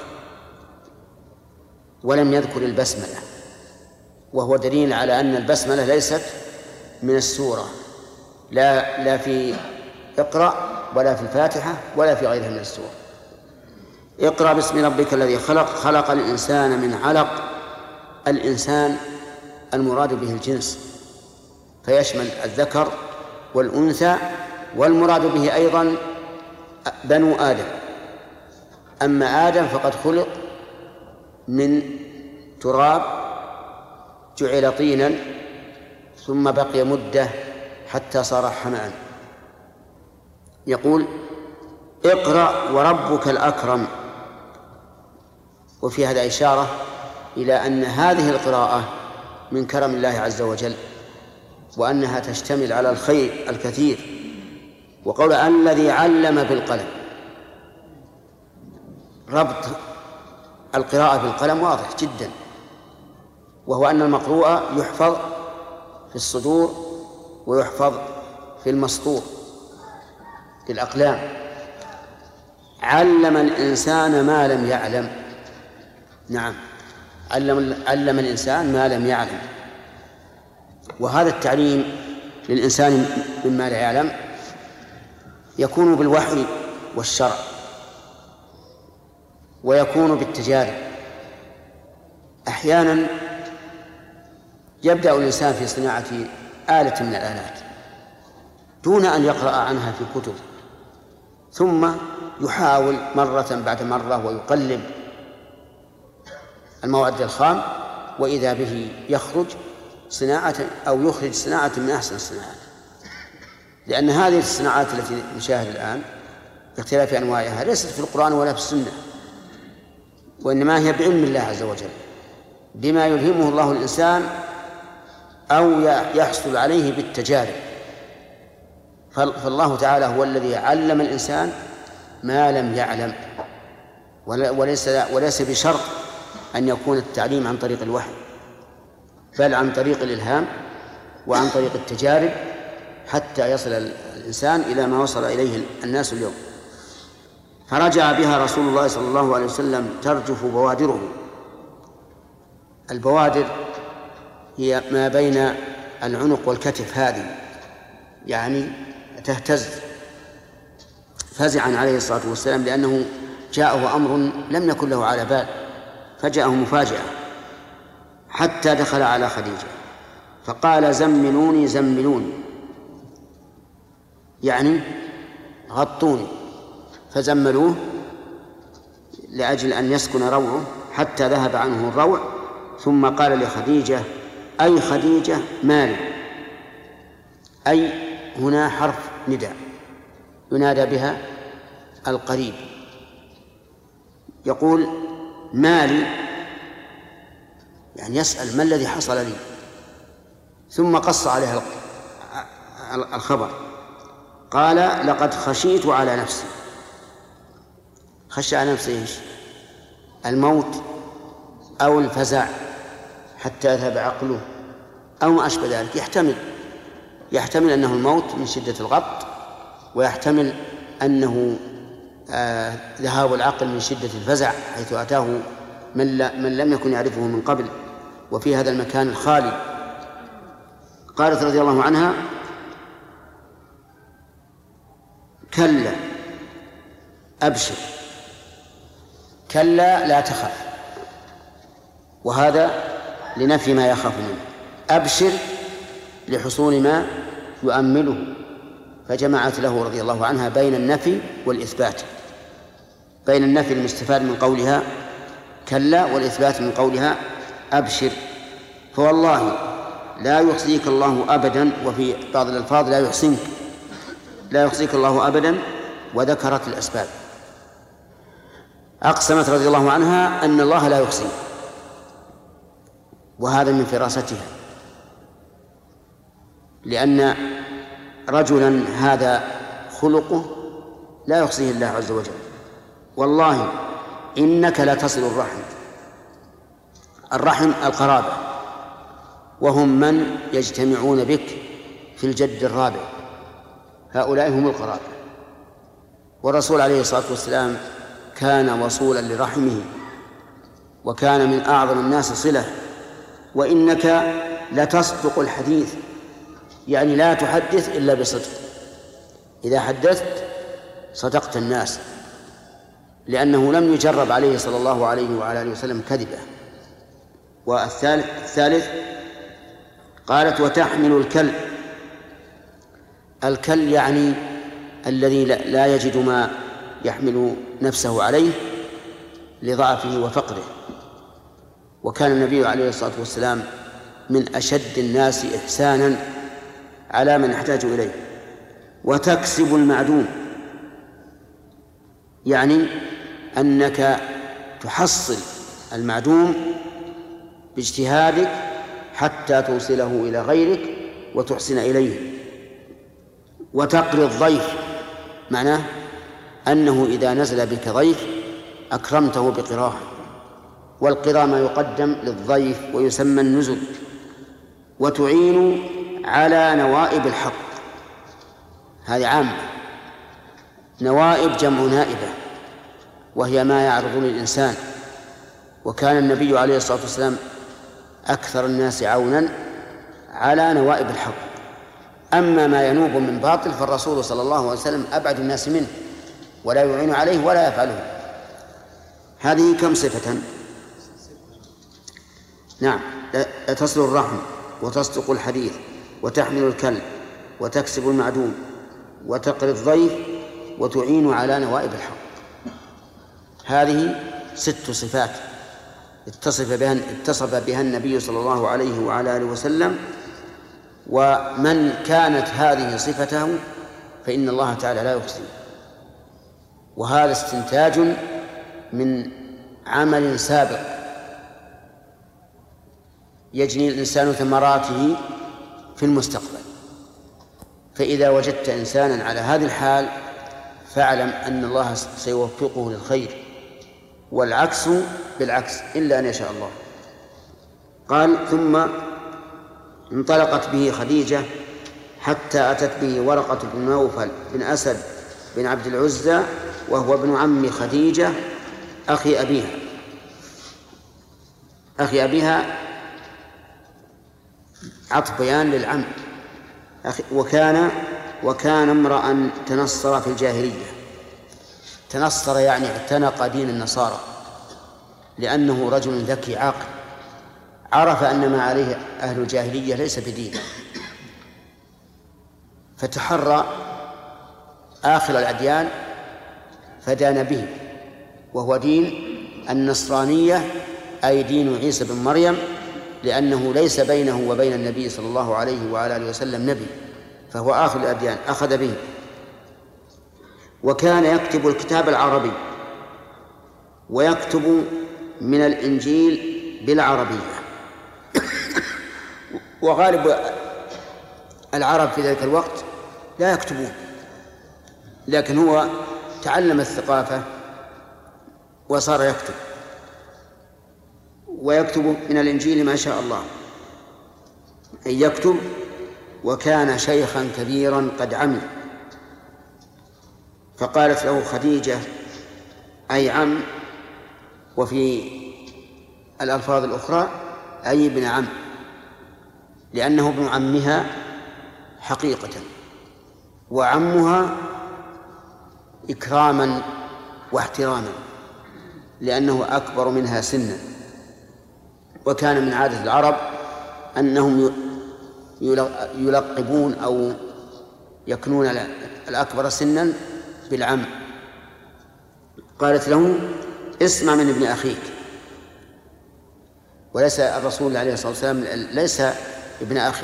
Speaker 1: ولم يذكر البسملة، وهو دليل على أن البسملة ليست من السورة، لا, لا في اقرأ ولا في الفاتحة ولا في غيرها من السور. اقرأ باسم ربك الذي خلق خلق الإنسان من علق. الإنسان المراد به الجنس، فيشمل الذكر والأنثى، والمراد به أيضا بنو آدم. أما آدم فقد خلق من تراب جعل طينا ثم بقي مدة حتى صار حماء. يقول اقرأ وربك الأكرم. وفي هذا إشارة إلى أن هذه القراءة من كرم الله عز وجل، وأنها تشتمل على الخير الكثير. وقول الذي علم بالقلم، ربط القراءة بالقلم واضح جدا، وهو أن المقروء يحفظ في الصدور ويحفظ في المسطور في الأقلام. علم الإنسان ما لم يعلم. نعم، علم, علم الإنسان ما لم يعلم. وهذا التعليم للإنسان مما لا يعلم يكون بالوحي والشرع، ويكون بالتجارب. أحيانا يبدأ الإنسان في صناعة آلة من الآلات دون أن يقرأ عنها في كتب، ثم يحاول مرة بعد مرة ويقلب المواد الخام، وإذا به يخرج صناعة أو يخرج صناعة من أحسن الصناعات. لأن هذه الصناعات التي نشاهد الآن باختلاف أنواعها ليست في القرآن ولا في السنة، وإنما هي بعلم الله عز وجل بما يلهمه الله الإنسان أو يحصل عليه بالتجارب. فالله تعالى هو الذي علم الإنسان ما لم يعلم، وليس وليس بشرط أن يكون التعليم عن طريق الوحي، بل عن طريق الإلهام وعن طريق التجارب حتى يصل الإنسان إلى ما وصل إليه الناس اليوم. فرجع بها رسول الله صلى الله عليه وسلم ترجف بوادره. البوادر هي ما بين العنق والكتف، هذه يعني تهتز، فزعا عليه الصلاة والسلام لأنه جاءه أمر لم يكن له على بال، فجاءه مفاجأة، حتى دخل على خديجة فقال زملوني زملوني، يعني غطوني، فزملوه لأجل أن يسكن روعه حتى ذهب عنه الروع. ثم قال لخديجة أي خديجة مالي، أي هنا حرف نداء ينادى بها القريب، يقول مالي يعني يسأل ما الذي حصل لي. ثم قص عليها الخبر، قال لقد خشيت على نفسي. خشى على نفسه إيش؟ الموت أو الفزع حتى يذهب عقله أو ما أشبه ذلك. يحتمل يحتمل أنه الموت من شدة الغط، ويحتمل أنه آه ذهاب العقل من شدة الفزع حيث أتاه من, من لم يكن يعرفه من قبل وفي هذا المكان الخالي. قالت رضي الله عنها كلا أبشر، كلا لا تخف، وهذا لنفي ما يخاف منه، أبشر لحصول ما يؤمله، فجمعت له رضي الله عنها بين النفي والإثبات، بين النفي المستفاد من قولها كلا والإثبات من قولها أبشر. فوالله لا يخزيك الله أبدا، وفي بعض الألفاظ لا يحسنك، لا يخزيك الله أبدا، وذكرت الأسباب. أقسمت رضي الله عنها أن الله لا يخزي، وهذا من فراستها، لأن رجلا هذا خلقه لا يخزيه الله عز وجل. والله إنك لا تصل الرحم، الرحم القرابة، وهم من يجتمعون بك في الجد الرابع، هؤلاء هم القرابة. والرسول عليه الصلاة والسلام كان وصولا لرحمه، وكان من أعظم الناس صلة. وإنك لتصدق الحديث، يعني لا تحدث إلا بصدق، إذا حدثت صدقت الناس، لأنه لم يجرب عليه صلى الله عليه وعلى آله وسلم كذبه. والثالث الثالث قالت وتحمل الكل، الكل يعني الذي لا يجد ما يحمل نفسه عليه لضعفه وفقره. وكان النبي عليه الصلاة والسلام من أشد الناس إحسانا على من يحتاج إليه. وتكسب المعدوم، يعني أنك تحصل المعدوم باجتهادك حتى توصله إلى غيرك وتحسن إليه. وتقري الضيف، معناه أنه إذا نزل بك ضيف أكرمته بقراه، والقراء ما يقدم للضيف ويسمى النزل. وتعين على نوائب الحق، هذه عامة. نوائب جمع نائبة، وهي ما يعرض للإنسان. وكان النبي عليه الصلاة والسلام أكثر الناس عونا على نوائب الحق. أما ما ينوب من باطل فالرسول صلى الله عليه وسلم أبعد الناس منه، ولا يعين عليه ولا يفعله. هذه كم صفة؟ نعم، تصل الرحم، وتصدق الحديث، وتحمل الكلب، وتكسب المعدوم، وتقري الضيف، وتعين على نوائب الحق. هذه ست صفات اتصف بها اتصف بها النبي صلى الله عليه وعلى آله وسلم. ومن كانت هذه صفته فإن الله تعالى لا يخزي. وهذا استنتاج من عمل سابق يجني الإنسان ثمراته في المستقبل. فإذا وجدت إنسانا على هذه الحال فاعلم أن الله سيوفقه للخير، والعكس بالعكس إلا أن يشاء الله. قال: ثم انطلقت به خديجة حتى أتت به ورقة بن نوفل بن أسد بن عبد العزى، وهو ابن عم خديجة أخي أبيها أخي أبيها عطف بيان للعم. وكان وكان امرأ تنصر في الجاهلية. تنصر يعني اعتنق دين النصارى، لأنه رجل ذكي عاقل، عرف أن ما عليه أهل الجاهلية ليس بدين، فتحرى آخر الأديان فدان به، وهو دين النصرانية، أي دين عيسى بن مريم، لأنه ليس بينه وبين النبي صلى الله عليه وعلى آله وسلم نبي، فهو آخر الأديان أخذ به. وكان يكتب الكتاب العربي ويكتب من الإنجيل بالعربية. وغالب العرب في ذلك الوقت لا يكتبون، لكن هو تعلم الثقافة وصار يكتب، ويكتب من الإنجيل ما شاء الله أن يكتب. وكان شيخا كبيرا قد عمي، فقالت له خديجة: أي عم، وفي الألفاظ الأخرى أي ابن عم، لأنه ابن عمها حقيقة، وعمها إكراما واحتراما، لأنه أكبر منها سنا. وكان من عادة العرب أنهم يلقبون أو يكنون الأكبر سنا بالعم. قالت له: اسمع من ابن أخيك. وليس الرسول عليه الصلاة والسلام ليس ابن أخ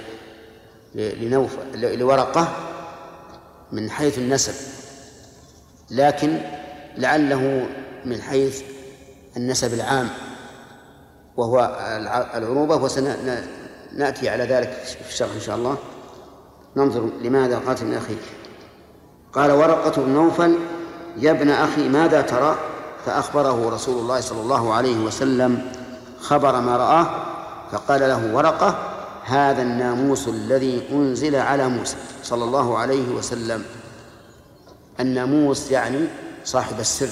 Speaker 1: لنوفل لورقة من حيث النسب، لكن لعله من حيث النسب العام وهو العروبة، وسنأتي على ذلك في الشرح إن شاء الله. ننظر لماذا قالت ابن أخيك. قال ورقة بن نوفل: يا ابن أخي ماذا ترى؟ فأخبره رسول الله صلى الله عليه وسلم خبر ما رآه، فقال له ورقة: هذا الناموس الذي أنزل على موسى صلى الله عليه وسلم. الناموس يعني صاحب السر،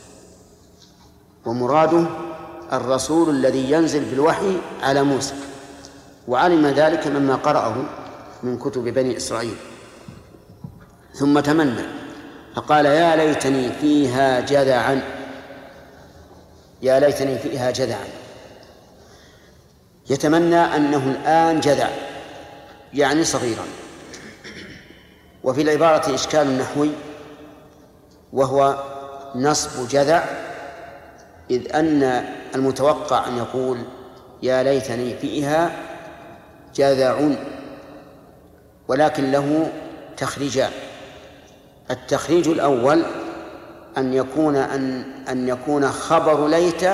Speaker 1: ومراده الرسول الذي ينزل بالوحي على موسى، وعلم ذلك مما قرأه من كتب بني إسرائيل. ثم تمنى فقال: يا ليتني فيها جذعا، يا ليتني فيها جذعا. يتمنى أنه الآن جذع يعني صغيرا. وفي العبارة إشكال نحوي، وهو نصب جذع، إذ أن المتوقع أن يقول: يا ليتني فيها جذع، ولكن له تخريجان. التخريج الأول أن يكون أن أن يكون خبر ليت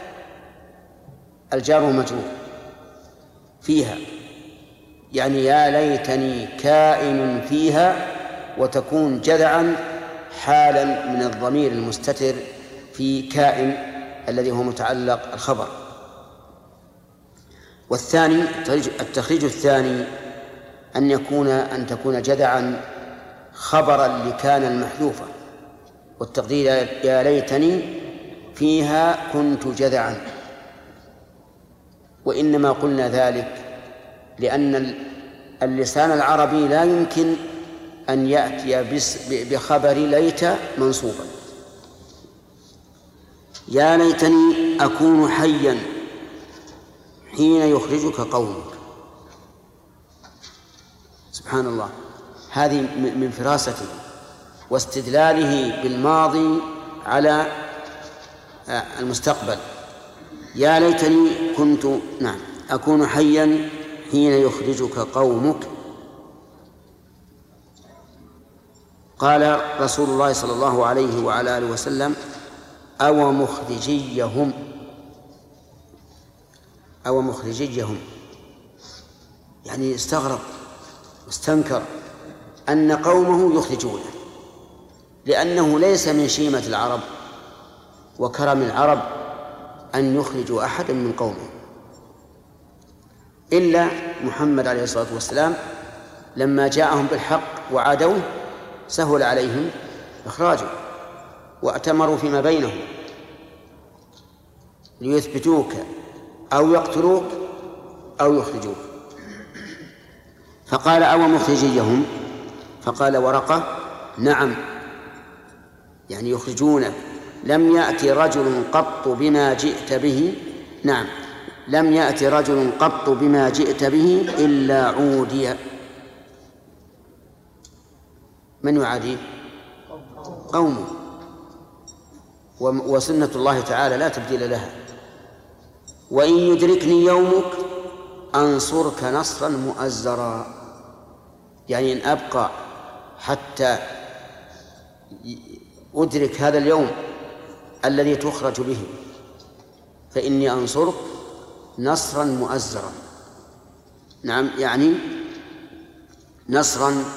Speaker 1: الجار ومجرور فيها، يعني يا ليتني كائن فيها، وتكون جذعا حالا من الضمير المستتر في كائن الذي هو متعلق الخبر. والثاني التخريج الثاني أن يكون أن تكون جذعا خبرا لكان المحذوفة، والتقدير يا ليتني فيها كنت جذعا. وإنما قلنا ذلك لأن اللسان العربي لا يمكن أن يأتي بخبر ليت منصوبا. يا ليتني أكون حيا حين يخرجك قومك. سبحان الله، هذه من فراسته واستدلاله بالماضي على المستقبل. يا ليتني كنت نعم أكون حيا حين يخرجك قومك. قال رسول الله صلى الله عليه وعلى آله وسلم: أو مخرجيهم أو مخرجيهم يعني استغرب واستنكر أن قومه يخرجونه، لأنه ليس من شيمة العرب وكرم العرب أن يخرجوا أحدا من قومه، إلا محمد عليه الصلاة والسلام لما جاءهم بالحق وعادوه سهل عليهم إخراجه، وأتمروا فيما بينهم ليثبتوك أو يقتلوك أو يخرجوك. فقال: أو مخرجيهم. فقال ورقة: نعم، يعني يخرجونك. لم يأتي رجل قط بما جئت به نعم لم يأتي رجل قط بما جئت به إلا عودي. من يعاديه؟ قومه. وسنة الله تعالى لا تبديل لها. وإن يدركني يومك أنصرك نصرا مؤزرا، يعني إن أبقى حتى أدرك هذا اليوم الذي تخرج به فإني أنصرك نصرا مؤزرا. نعم، يعني نصرا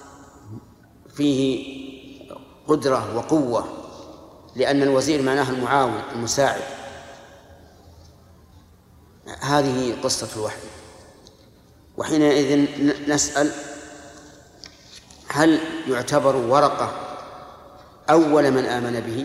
Speaker 1: فيه قدرة وقوة، لأن الوزير معناه المعاون المساعد. هذه قصة الوحي. وحينئذ نسأل: هل يعتبر ورقة أول من آمن به؟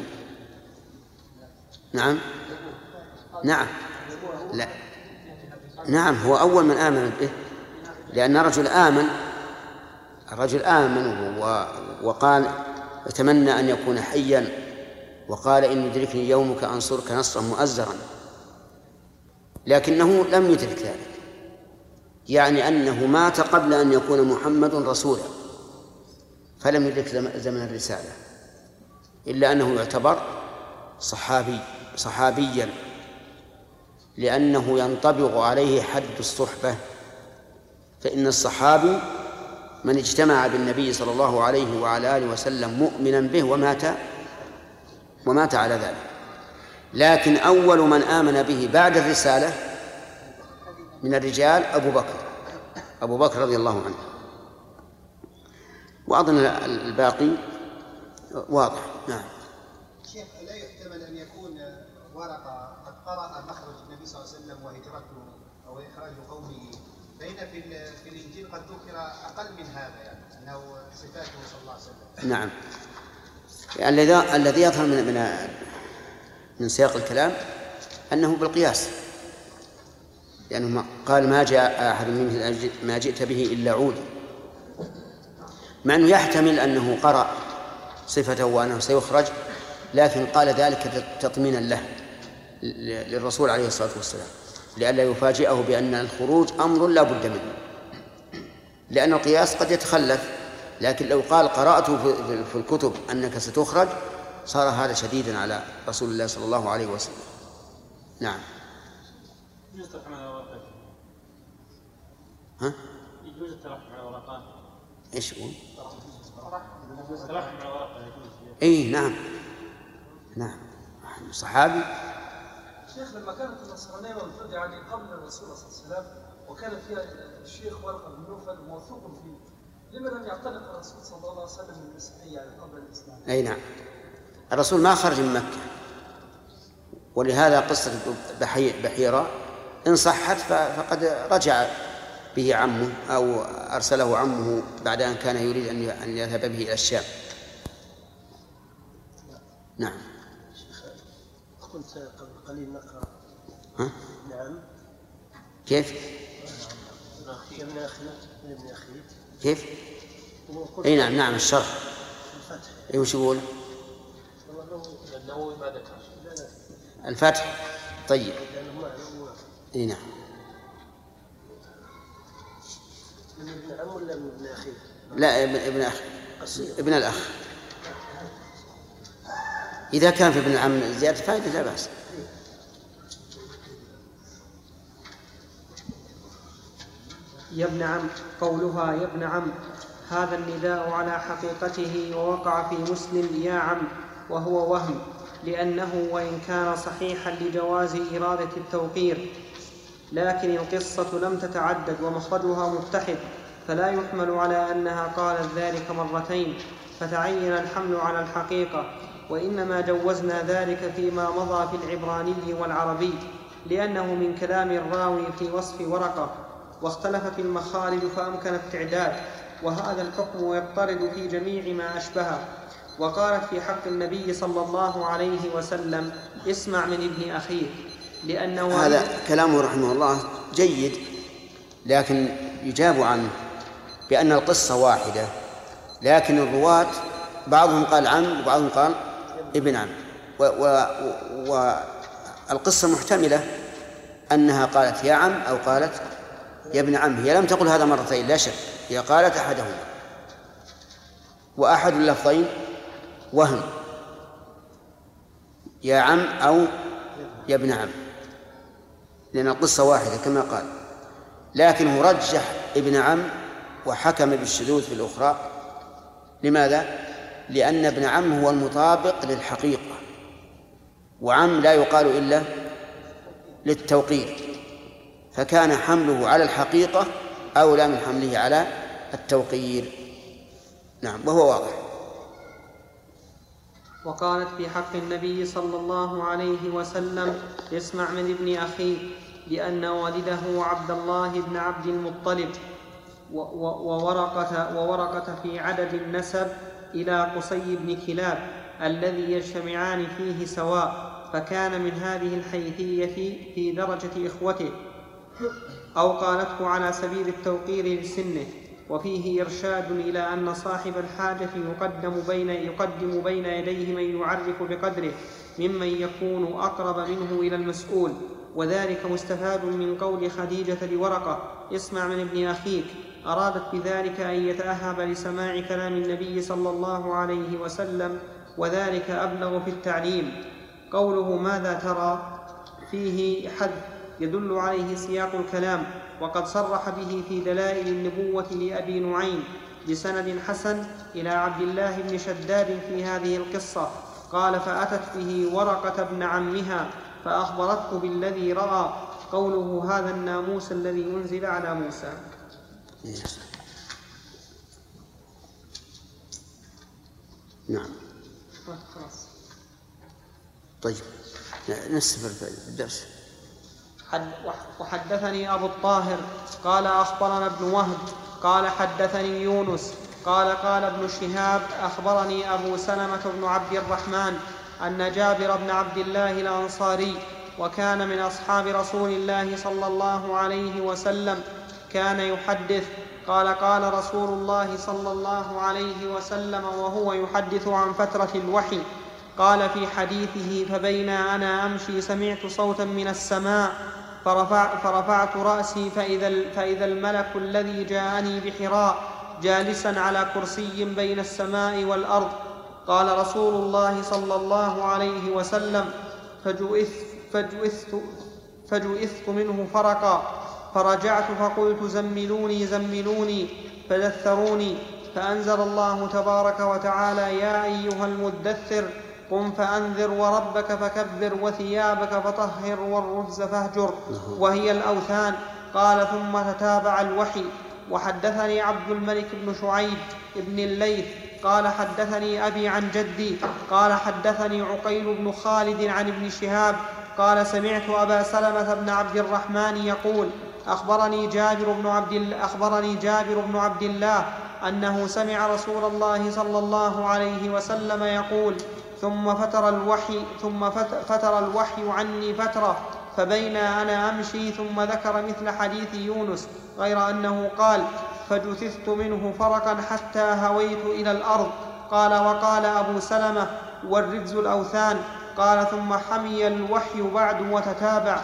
Speaker 1: نعم نعم لا نعم هو أول من آمن به، لأن رجل آمن الرجل آمن وقال يتمنى أن يكون حيا، وقال: إن يدركني يومك أنصرك نصرا مؤزرا، لكنه لم يدرك ذلك، يعني أنه مات قبل أن يكون محمد رسولا، فلم يدرك زمن الرسالة، إلا أنه يعتبر صحابي صحابيا، لأنه ينطبق عليه حد الصحبة. فإن الصحابي من اجتمع بالنبي صلى الله عليه وعلى آله وسلم مؤمنا به ومات ومات على ذلك. لكن أول من آمن به بعد الرسالة من الرجال أبو بكر أبو بكر رضي الله عنه. وأظن الباقي واضح. نعم.
Speaker 5: شيخ، لا يحتمل أن يكون ورقة قد قرأ مخرج النبي صلى الله عليه وسلم وهجرته أو إخراج قومه، بين في في الإنجيل قد ذكر أقل من هذا، يعني أنه صفاته صلى الله عليه وسلم.
Speaker 1: نعم. الذي الذي يظهر من من من سياق الكلام أنه بالقياس، لأنه يعني قال: ما جاء أحد من ما جئت به إلا عود، مع أنه يحتمل أنه قرأ صفته وأنه سيخرج، لكن قال ذلك تطمينا له للرسول عليه الصلاة والسلام، لئلا يفاجئه بأن الخروج أمر لا بد منه، لأن القياس قد يتخلف. لكن لو قال: قرأت في الكتب أنك ستخرج، صار هذا شديدا على رسول الله صلى الله عليه وسلم. نعم.
Speaker 3: يجوز الترحم على ورقات.
Speaker 1: ها؟
Speaker 3: يجوز الترحم على ورقات.
Speaker 1: إيش يقول؟
Speaker 3: الترحم على ورقات.
Speaker 1: إيه نعم نعم صحابي.
Speaker 2: شيخ، لما كانت النصرانية منفردة يعني قبل الرسول صلى الله عليه وسلم، وكان فيها الشيخ ورقة بن نوفل موثوق فيه، لما لم يعتنق الرسول صلى الله عليه وسلم من المسيحية يعني قبل الإسلام؟
Speaker 1: أي نعم، الرسول ما خرج من مكة، ولهذا قصة بحيرة إن صحت فقد رجع به عمه أو أرسله عمه بعد أن كان يريد أن يذهب به إلى الشام. نعم.
Speaker 2: كنت قبل قليل نقرأ.
Speaker 1: ها؟
Speaker 2: نعم.
Speaker 1: كيف؟
Speaker 2: يا ابن أخي يا ابن أخي.
Speaker 1: كيف؟ أي نعم نعم الشرح.
Speaker 2: الفتح.
Speaker 1: أي وش يقول؟
Speaker 3: النووي ما ذكر.
Speaker 1: الفتح. طيب. أي نعم.
Speaker 2: من ابن عم ولا من ابن أخي؟
Speaker 1: لا ابن ابن أخ. ابن الأخ. إذا كان في ابن العم زيادة فائدة لا بأس.
Speaker 4: يا ابن عم، قولها يا ابن عم هذا النداء على حقيقته ووقع في مسلم يا عم، وهو وهم، لأنه وإن كان صحيحا لجواز إرادة التوقير، لكن القصة لم تتعدد ومخرجها متحد، فلا يحمل على أنها قالت ذلك مرتين فتعين الحمل على الحقيقة، وإنما جوزنا ذلك فيما مضى في العبراني والعربي، لأنه من كلام الراوي في وصف ورقة، واختلفت المخارج فأمكن التعداد، وهذا الحكم يضطرد في جميع ما أشبهه. وقالت في حق النبي صلى الله عليه وسلم اسمع من ابن أخيه، لأنه
Speaker 1: هذا كلامه رحمه الله جيد، لكن يجاب عنه بأن القصة واحدة، لكن الرواة بعضهم قال عم وبعضهم قال ابن عم، والقصة محتملة أنها قالت يا عم أو قالت يا ابن عم، هي لم تقل هذا مرتين لا شك، هي قالت أحدهما، وأحد اللفظين وهم، يا عم أو يا ابن عم، لأن القصة واحدة كما قال، لكنه رجح ابن عم وحكم بالشذوذ في الأخرى. لماذا؟ لأن ابن عم هو المطابق للحقيقة، وعم لا يقال إلا للتوقير، فكان حمله على الحقيقة أولى من حمله على التوقير. نعم، وهو واضح.
Speaker 4: وقالت في حق النبي صلى الله عليه وسلم اسمع من ابن أخيه، لأن والده عبد الله بن عبد المطلب، وورقة, وورقة في عدد النسب إلى قصي بن كلاب الذي يجتمعان فيه سواء، فكان من هذه الحيثية في درجة إخوته، أو قالته على سبيل التوقير لسنه. وفيه إرشاد إلى أن صاحب الحاجة يقدم بين, يقدم بين يديه من يعرف بقدره ممن يكون أقرب منه إلى المسؤول، وذلك مستفاد من قول خديجة لورقة اسمع من ابن أخيك، أرادت بذلك أن يتأهب لسماع كلام النبي صلى الله عليه وسلم، وذلك أبلغ في التعليم. قوله ماذا ترى فيه حد يدل عليه سياق الكلام، وقد صرح به في دلائل النبوة لأبي نعيم بسند حسن إلى عبد الله بن شداد في هذه القصة، قال فأتت به ورقة ابن عمها فأخبرته بالذي رأى. قوله هذا الناموس الذي أنزل على موسى.
Speaker 1: نعم. طيب نستمر في الدرس.
Speaker 4: وحدثني أبو الطاهر قال أخبرنا ابن وهب قال حدثني يونس قال قال ابن شهاب أخبرني أبو سلمة بن عبد الرحمن أن جابر بن عبد الله الأنصاري، وكان من أصحاب رسول الله صلى الله عليه وسلم، كان يحدث قال قال رسول الله صلى الله عليه وسلم وهو يحدث عن فترة الوحي، قال في حديثه فبينا أنا أمشي سمعت صوتا من السماء فرفع فرفعت رأسي فإذا, فإذا الملك الذي جاءني بحراء جالسا على كرسي بين السماء والأرض. قال رسول الله صلى الله عليه وسلم فجئثت, فجئثت, فجئثت منه فرقا، فرجعت فقلت زملوني زملوني فدثروني، فأنزل الله تبارك وتعالى يا أيها المدثر قم فأنذر وربك فكبر وثيابك فطهر والرجز فاهجر، وهي الأوثان. قال ثم تتابع الوحي. وحدثني عبد الملك بن شعيب بن الليث قال حدثني أبي عن جدي قال حدثني عقيل بن خالد عن ابن شهاب قال سمعت أبا سلمة بن عبد الرحمن يقول أخبرني جابر بن عبد, أخبرني جابر بن عبد الله أنه سمع رسول الله صلى الله عليه وسلم يقول ثم فتر الوحي, ثم فتر الوحي عني فترة فبين أنا أمشي، ثم ذكر مثل حديث يونس غير أنه قال فجثثت منه فرقا حتى هويت إلى الأرض. قال وقال أبو سلمة والرجز الأوثان. قال ثم حمي الوحي بعد وتتابع.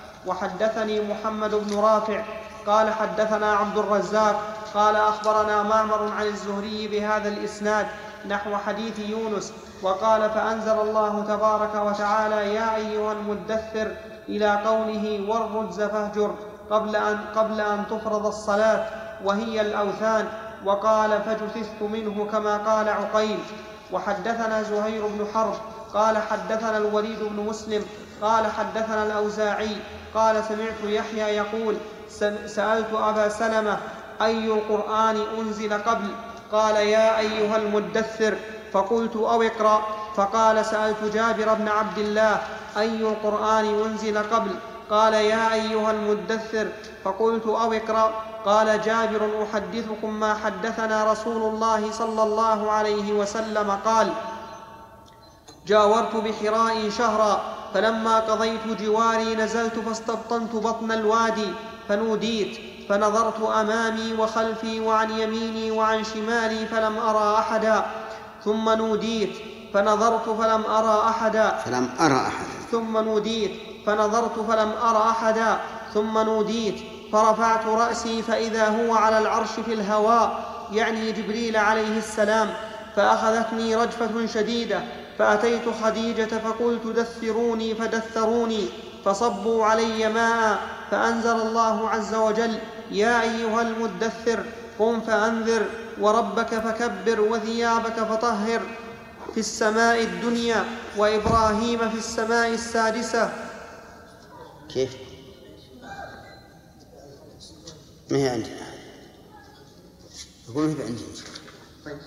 Speaker 4: وحدثني محمد بن رافع قال حدثنا عبد الرزاق قال أخبرنا معمر عن الزهري بهذا الإسناد نحو حديث يونس. وقال فأنزل الله تبارك وتعالى يا أيها المدثر إلى قوله والرجز فاهجر قبل أن, قبل أن تفرض الصلاة، وهي الأوثان. وقال فجثثت منه كما قال عقيل. وحدثنا زهير بن حرب قال حدثنا الوليد بن مسلم قال حدثنا الأوزاعي قال سمعت يحيى يقول سألت أبا سلمة أي القرآن أنزل قبل؟ قال يا أيها المدثر، فقلت أو اقرأ. فقال سألت جابر بن عبد الله أي القرآن أنزل قبل؟ قال يا أيها المدثر، فقلت أو اقرأ. قال جابر أحدثكم ما حدثنا رسول الله صلى الله عليه وسلم قال جاورت بحراء شهرا فلما قضيت جواري نزلت فاستبطنت بطن الوادي فنوديت فنظرت أمامي وخلفي وعن يميني وعن شمالي فلم أرى أحدا ثم نوديت فنظرت فلم أرى أحدا
Speaker 1: فلم أرى أحدا
Speaker 4: ثم نوديت فنظرت فلم أرى أحدا ثم نوديت فرفعت رأسي فإذا هو على العرش في الهواء، يعني جبريل عليه السلام، فأخذتني رجفة شديدة فأتيت خديجة فقلت دثروني فدثروني فصبوا علي ماء فأنزل الله عز وجل يا أيها المدثر قم فأنذر وربك فكبر وثيابك فطهر في السماء الدنيا وإبراهيم في السماء السادسة.
Speaker 1: كيف؟ ما هي عندي أقول ما هي عندي.
Speaker 4: طيب.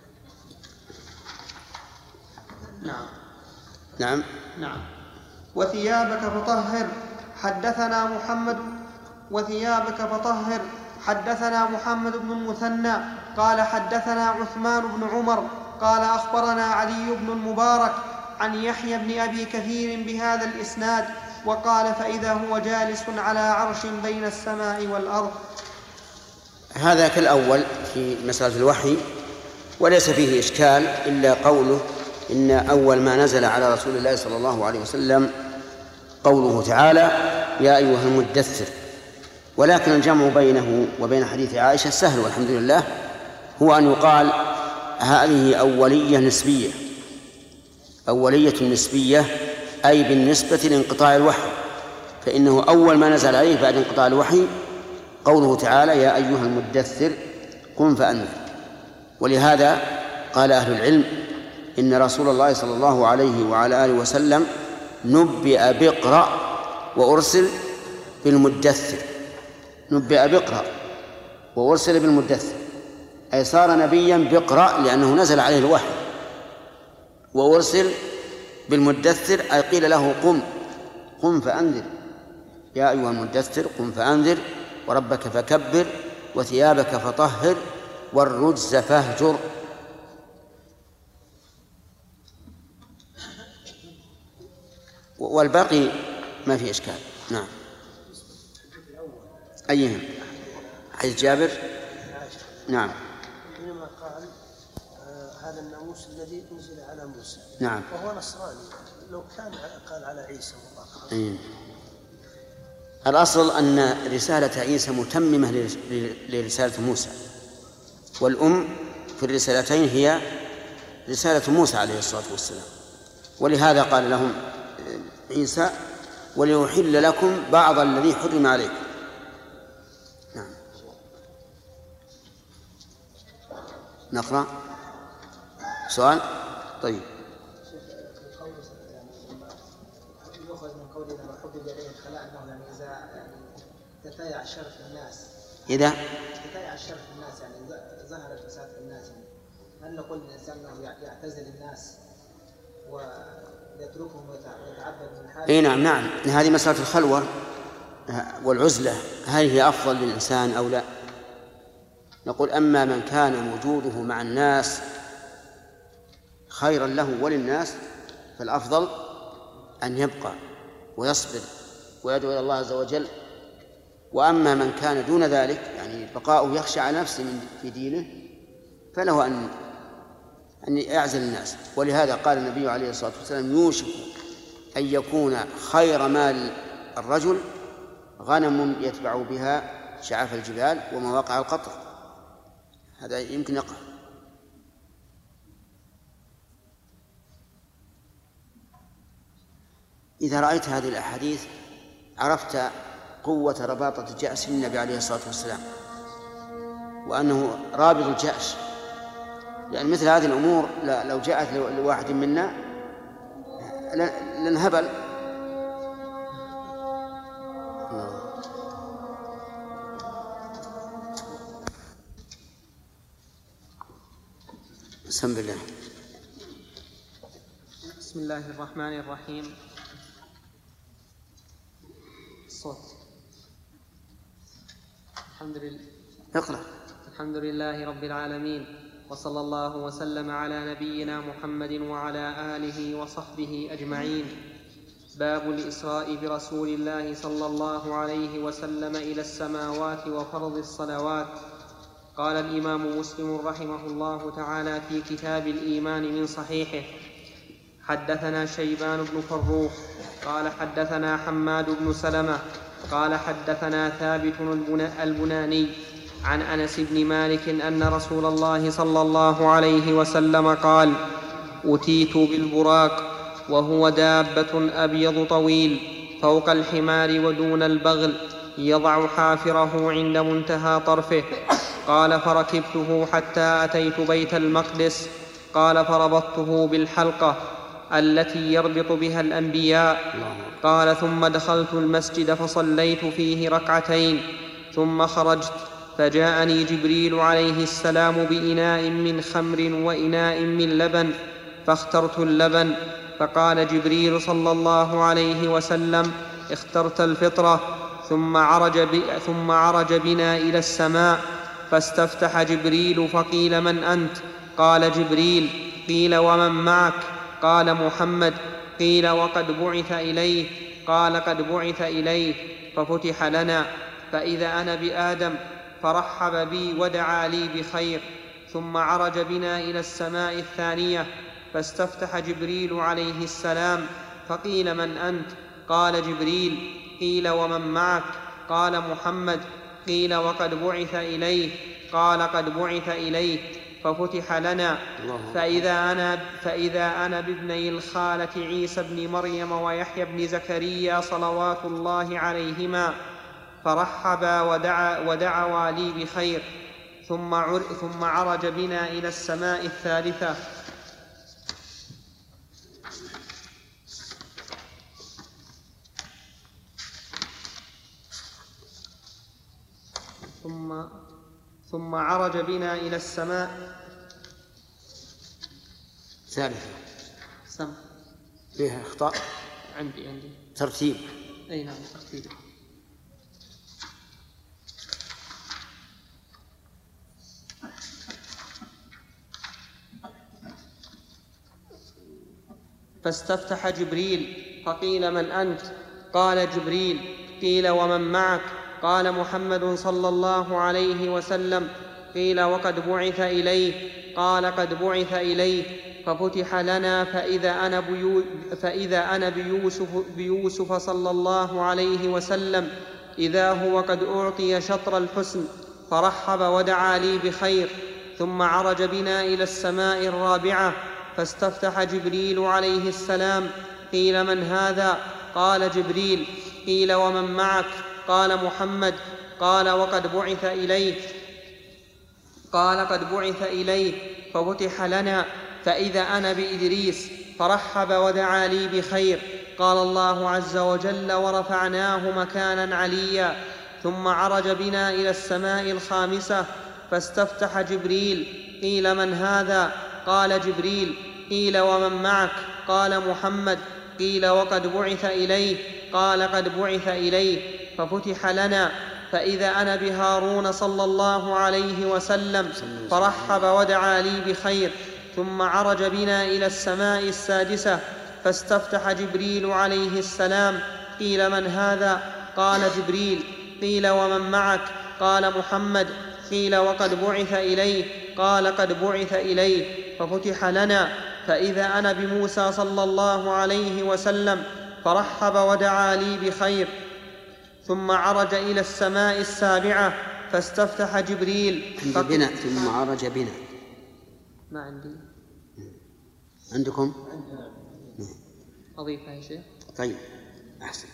Speaker 4: نعم
Speaker 1: نعم
Speaker 4: نعم وثيابك فطهر. حدثنا محمد وثيابك فطهر. حدثنا محمد بن المثنى قال حدثنا عثمان بن عمر قال أخبرنا علي بن المبارك عن يحيى بن أبي كثير بهذا الإسناد وقال فإذا هو جالس على عرش بين السماء والأرض.
Speaker 1: هذا كالأول في مسألة الوحي وليس فيه إشكال إلا قوله إن أول ما نزل على رسول الله صلى الله عليه وسلم قوله تعالى يا أيها المدثر، ولكن الجمع بينه وبين حديث عائشة سهل والحمد لله، هو أن يقال هذه أولية نسبية أولية نسبية أي بالنسبة لانقطاع الوحي، فإنه أول ما نزل عليه بعد انقطاع الوحي قوله تعالى يا أيها المدثر قم فأنذر. ولهذا قال أهل العلم إن رسول الله صلى الله عليه وعلى آله وسلم نبئ بقرأ وأرسل بالمدثر، نبئ بقرأ وأرسل بالمدثر، أي صار نبيا بقرأ لأنه نزل عليه الوحي، وأرسل بالمدثر أي قيل له قم قم فأنذر يا أيها المدثر قم فأنذر وربك فكبر وثيابك فطهر والرجز فاهجر. والباقي ما في إشكال. نعم. أيهم؟ حديث جابر. نعم.
Speaker 2: حينما قال آه هذا الناموس الذي نزل على موسى.
Speaker 1: نعم.
Speaker 2: وهو نصراني، لو كان قال على عيسى الله.
Speaker 1: أيه. الأصل أن رسالة عيسى متممة لرسالة موسى، والأم في الرسالتين هي رسالة موسى عليه الصلاة والسلام، ولهذا قال لهم عيسى وليحل لكم بعض الذي حرم عليكم. نعم. نقرأ سؤال. طيب.
Speaker 5: يؤخذ من قوله لما حبب إليه الخلاء أنه يعني إذا يعني تتايع الشر في الناس
Speaker 1: إذا
Speaker 5: تتايع الشر في الناس يعني ظهر الفساد في الناس، هل نقول الإنسان أنه يعتزل الناس ويتركهم ويتعبد من حاله؟
Speaker 1: اي نعم نعم هذه مسألة الخلوة والعزلة، هل هي أفضل للإنسان أو لا؟ نقول أما من كان وجوده مع الناس خيرا له وللناس فالأفضل أن يبقى ويصبر ويدعو إلى الله عز وجل، وأما من كان دون ذلك يعني بقاؤه يخشى على نفسه في دينه فله أن أن يعزل الناس. ولهذا قال النبي عليه الصلاة والسلام يوشك أن يكون خير مال الرجل غنم يتبع بها شعاف الجبال ومواقع القطر، هذا يمكن يقع. إذا رأيت هذه الأحاديث عرفت قوة رباطة جأس النبي عليه الصلاة والسلام، وأنه رابط الجأش، يعني مثل هذه الأمور لو جاءت لواحد منا لنهبل. بسم الله.
Speaker 4: بسم الله الرحمن الرحيم. الصوت. الحمد لله.
Speaker 1: اقرأ.
Speaker 4: الحمد لله رب العالمين، وصلى الله وسلم على نبينا محمد وعلى آله وصحبه أجمعين. باب الإسراء برسول الله صلى الله عليه وسلم إلى السماوات وفرض الصلوات. قال الإمام مسلم رحمه الله تعالى في كتاب الإيمان من صحيحه: حدثنا شيبان بن فروخ قال حدثنا حماد بن سلمة قال حدثنا ثابت البناني عن أنس بن مالك أن رسول الله صلى الله عليه وسلم قال: أتيت بالبراق وهو دابة أبيض طويل فوق الحمار ودون البغل، يضع حافره عند منتهى طرفه. قال: فركبته حتى أتيت بيت المقدس. قال: فربطته بالحلقة التي يربط بها الأنبياء. قال: ثم دخلت المسجد فصليت فيه ركعتين، ثم خرجت فجاءني جبريل عليه السلام بإناء من خمر وإناء من لبن، فاخترت اللبن. فقال جبريل صلى الله عليه وسلم: اخترت الفطرة. ثم عرج, ب... ثم عرج بنا إلى السماء، فاستفتح جبريل فقيل: من أنت؟ قال: جبريل. قيل: ومن معك؟ قال: محمد. قيل: وقد بعث إليه؟ قال: قد بعث إليه. ففتح لنا فإذا أنا بآدم، فرحب بي ودعا لي بخير. ثم عرج بنا إلى السماء الثانية، فاستفتح جبريل عليه السلام، فقيل: من أنت؟ قال: جبريل. قيل: ومن معك؟ قال: محمد. قيل: وقد بعث إليه؟ قال: قد بعث إليه. ففتح لنا فإذا أنا, فإذا أنا بابني الخالة عيسى بن مريم ويحيى بن زكريا صلوات الله عليهما، فرحبا ودعا ودعوا لي بخير. ثم, عر ثم عرج بنا إلى السماء الثالثة، ثم ثم عرج بنا إلى السماء
Speaker 1: ثالثة.
Speaker 4: سم
Speaker 1: فيها اخطاء
Speaker 4: عندي عندي
Speaker 1: ترتيب.
Speaker 4: أي نعم ترتيب. فاستفتح جبريل فقيل: من أنت؟ قال: جبريل. قيل: ومن معك؟ قال: محمد صلى الله عليه وسلم. قيل: وقد بعث إليه؟ قال: قد بعث إليه. ففتح لنا فإذا أنا, بيو فإذا أنا بيوسف, بيوسف صلى الله عليه وسلم، إذا هو قد أعطي شطر الحسن، فرحب ودعا لي بخير. ثم عرج بنا إلى السماء الرابعة، فاستفتح جبريل عليه السلام. قيل: من هذا؟ قال: جبريل. قيل: ومن معك؟ قال: محمد. قال: وقد بعث إليه؟ قال: قد بعث إليه. ففتح لنا فإذا أنا بإدريس، فرحب ودعا لي بخير. قال الله عز وجل: ورفعناه مكانا عليا. ثم عرج بنا إلى السماء الخامسة، فاستفتح جبريل. قيل: من هذا؟ قال: جبريل. قيل: ومن معك؟ قال: محمد. قيل: وقد بعث إليه؟ قال: قد بعث إليه. ففتح لنا فإذا أنا بهارون صلى الله عليه وسلم، فرحب ودعا لي بخير. ثم عرج بنا إلى السماء السادسة، فاستفتح جبريل عليه السلام. قيل: من هذا؟ قال: جبريل. قيل: ومن معك؟ قال: محمد. قيل: وقد بعث إليه؟ قال: قد بعث إليه. ففتح لنا فإذا أنا بموسى صلى الله عليه وسلم، فرحب ودعا لي بخير. ثم عرج إلى السماء السابعة، فاستفتح جبريل.
Speaker 1: بنا ثم عرج بنا.
Speaker 4: ما عندي.
Speaker 1: عندكم؟
Speaker 4: أضيفها يا شيخ.
Speaker 1: طيب أحسن.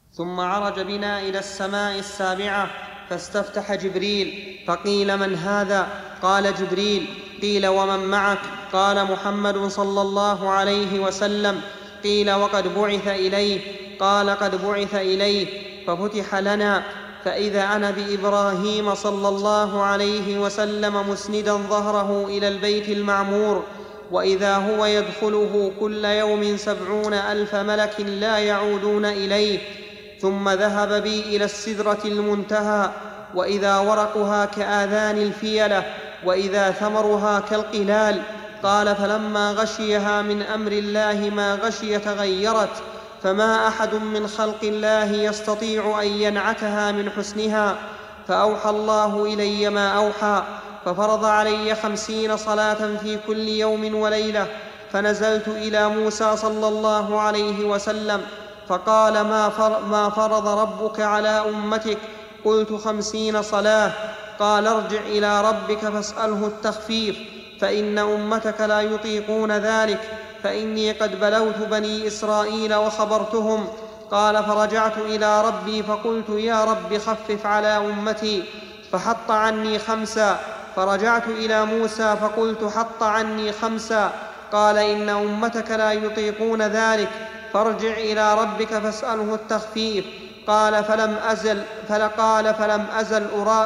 Speaker 4: ثم عرج بنا إلى السماء السابعة فاستفتح جبريل فقيل: من هذا؟ قال: جبريل. قيل: ومن معك؟ قال: محمد صلى الله عليه وسلم. قيل: وقد بعث إليه؟ قال: قد بعث إليه. ففتح لنا فإذا أنا بإبراهيم صلى الله عليه وسلم مسندا ظهره إلى البيت المعمور، وإذا هو يدخله كل يوم سبعون ألف ملك لا يعودون إليه. ثم ذهب بي إلى السدرة المنتهى، وإذا ورقها كآذان الفيلة، وإذا ثمرها كالقلال. قال: فلما غشيها من أمر الله ما غشي تغيرت، فما أحد من خلق الله يستطيع أن ينعتها من حسنها. فأوحى الله إلي ما أوحى، ففرض علي خمسين صلاة في كل يوم وليلة. فنزلت إلى موسى صلى الله عليه وسلم فقال: ما فرض ربك على أمتك؟ قلت: خمسين صلاة. قال: ارجع إلى ربك فاسأله التخفيف، فإن أمتك لا يطيقون ذلك، فإني قد بلوت بني إسرائيل وخبرتهم. قال: فرجعت إلى ربي فقلت: يا رب خفف على أمتي، فحط عني خمسا. فرجعت إلى موسى فقلت: حط عني خمسا. قال: إن أمتك لا يطيقون ذلك، فارجع إلى ربك فاسأله التخفيف. قال: فلم أزل فلقال فلم أزل أرى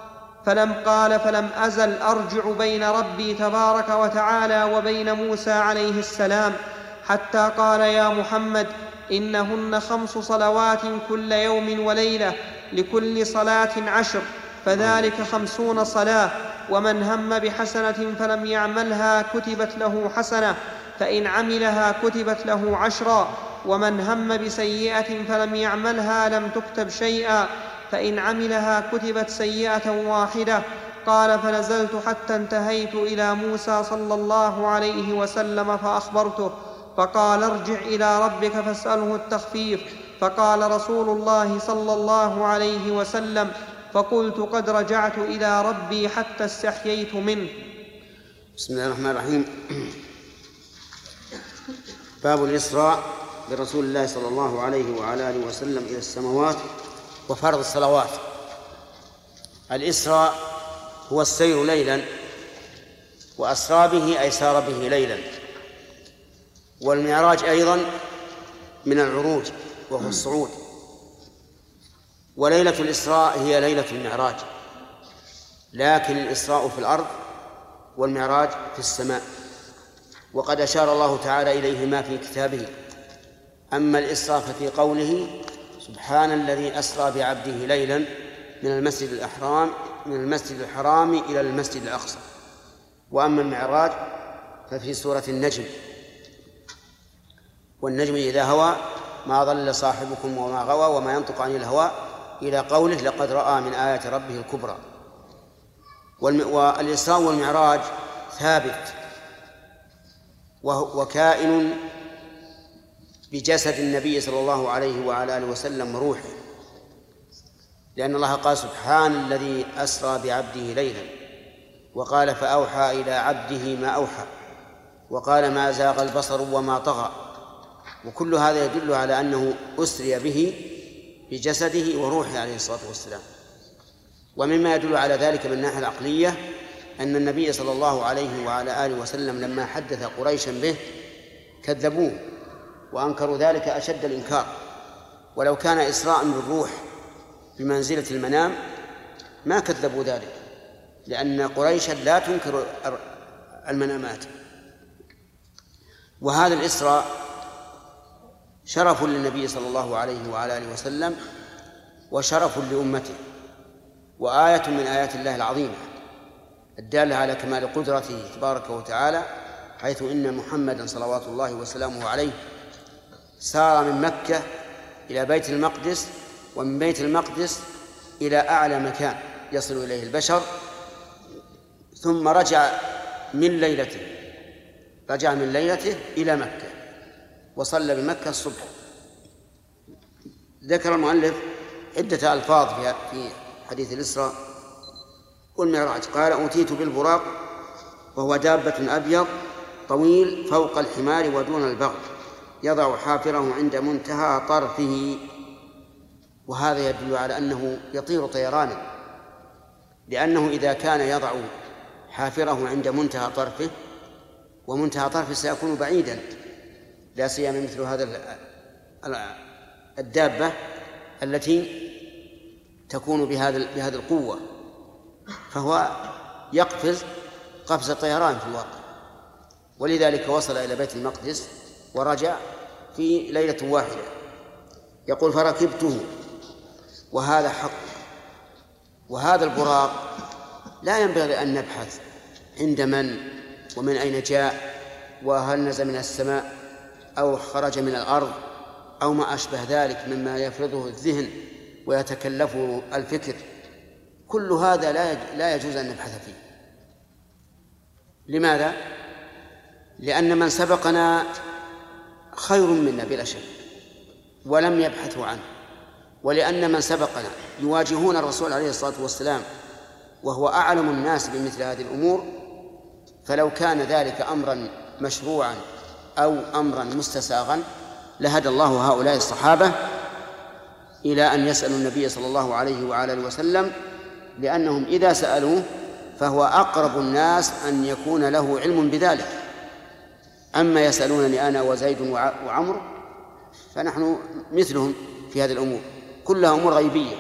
Speaker 4: فلم قال فلم أزل أرجع بين ربي تبارك وتعالى وبين موسى عليه السلام، حتى قال: يا محمد، إنهن خمس صلوات كل يوم وليلة، لكل صلاة عشر، فذلك خمسون صلاة. ومن هم بحسنة فلم يعملها كتبت له حسنة، فإن عملها كتبت له عشرا. ومن هم بسيئة فلم يعملها لم تكتب شيئا، فإن عملها كتبت سيئة واحدة. قال: فنزلت حتى انتهيت إلى موسى صلى الله عليه وسلم فأخبرته، فقال: ارجع إلى ربك فاسأله التخفيف. فقال رسول الله صلى الله عليه وسلم: فقلت: قد رجعت إلى ربي حتى استحييت منه.
Speaker 1: بسم الله الرحمن الرحيم. باب الإسراء برسول الله صلى الله عليه وعلى آله وسلم إلى السماوات وفرض الصلوات. الإسراء هو السير ليلا، وأسرى به أي سار به ليلا. والمعراج أيضا من العروج وهو الصعود. وليلة الإسراء هي ليلة المعراج، لكن الإسراء في الأرض والمعراج في السماء، وقد أشار الله تعالى إليهما في كتابه. أما الإسراء ففي قوله: سبحان الذي أسرى بعبده ليلا من المسجد الحرام من المسجد الحرام إلى المسجد الأقصى. وأما المعراج ففي سورة النجم: والنجم إذا هوى ما ضل صاحبكم وما غوى وما ينطق عن الهوى، إلى قوله: لقد رأى من آيات ربه الكبرى. والإسراء والمعراج ثابت وكائن بجسد النبي صلى الله عليه وعلى آله وسلم وروحه، لأن الله قال: سبحان الذي أسرى بعبده ليلا، وقال: فأوحى إلى عبده ما أوحى، وقال: ما زاغ البصر وما طغى. وكل هذا يدل على أنه أسري به بجسده وروحه عليه الصلاة والسلام. ومما يدل على ذلك من الناحية العقلية أن النبي صلى الله عليه وعلى آله وسلم لما حدث قريشا به كذبوه وأنكروا ذلك أشد الإنكار. ولو كان إسراء بالروح بمنزلة المنام ما كذبوا ذلك، لأن قريشا لا تنكر المنامات. وهذا الإسراء شرف للنبي صلى الله عليه وعلى آله وسلم وشرف لأمته، وآية من آيات الله العظيمة الدالة على كمال قدرته تبارك وتعالى، حيث إن محمدا صلوات الله وسلامه عليه سار من مكة إلى بيت المقدس، ومن بيت المقدس إلى أعلى مكان يصل إليه البشر، ثم رجع من ليلته رجع من ليلته إلى مكة وصلى بمكة الصبح. ذكر المؤلف عدة ألفاظ في حديث الإسراء والمعراج. قال: أوتيت بالبراق، وهو دابة أبيض طويل فوق الحمار ودون البغل، يضع حافره عند منتهى طرفه. وهذا يدل على أنه يطير طيرانا، لأنه إذا كان يضع حافره عند منتهى طرفه، ومنتهى طرفه سيكون بعيدا، لا سيما مثل هذا الدابة التي تكون بهذا بهذه القوة، فهو يقفز قفز طيران في الواقع. ولذلك وصل إلى بيت المقدس ورجع في ليلة واحدة. يقول فركبته، وهذا حق. وهذا البراق لا ينبغي أن نبحث عند من ومن أين جاء، وهل نزل من السماء أو خرج من الأرض أو ما أشبه ذلك مما يفرضه الذهن ويتكلفه الفكر. كل هذا لا يجوز أن نبحث فيه. لماذا؟ لأن من سبقنا خير منا بلا شك ولم يبحثوا عنه، ولأن من سبقنا يواجهون الرسول عليه الصلاة والسلام وهو أعلم الناس بمثل هذه الأمور، فلو كان ذلك أمرا مشروعا أو أمرا مستساغا لهدى الله هؤلاء الصحابة إلى أن يسألوا النبي صلى الله عليه وعلى آله وسلم، لأنهم إذا سألوه فهو أقرب الناس أن يكون له علم بذلك. أما يسألونني أنا وزيد وعمر فنحن مثلهم في هذه الأمور، كلها أمور غيبية،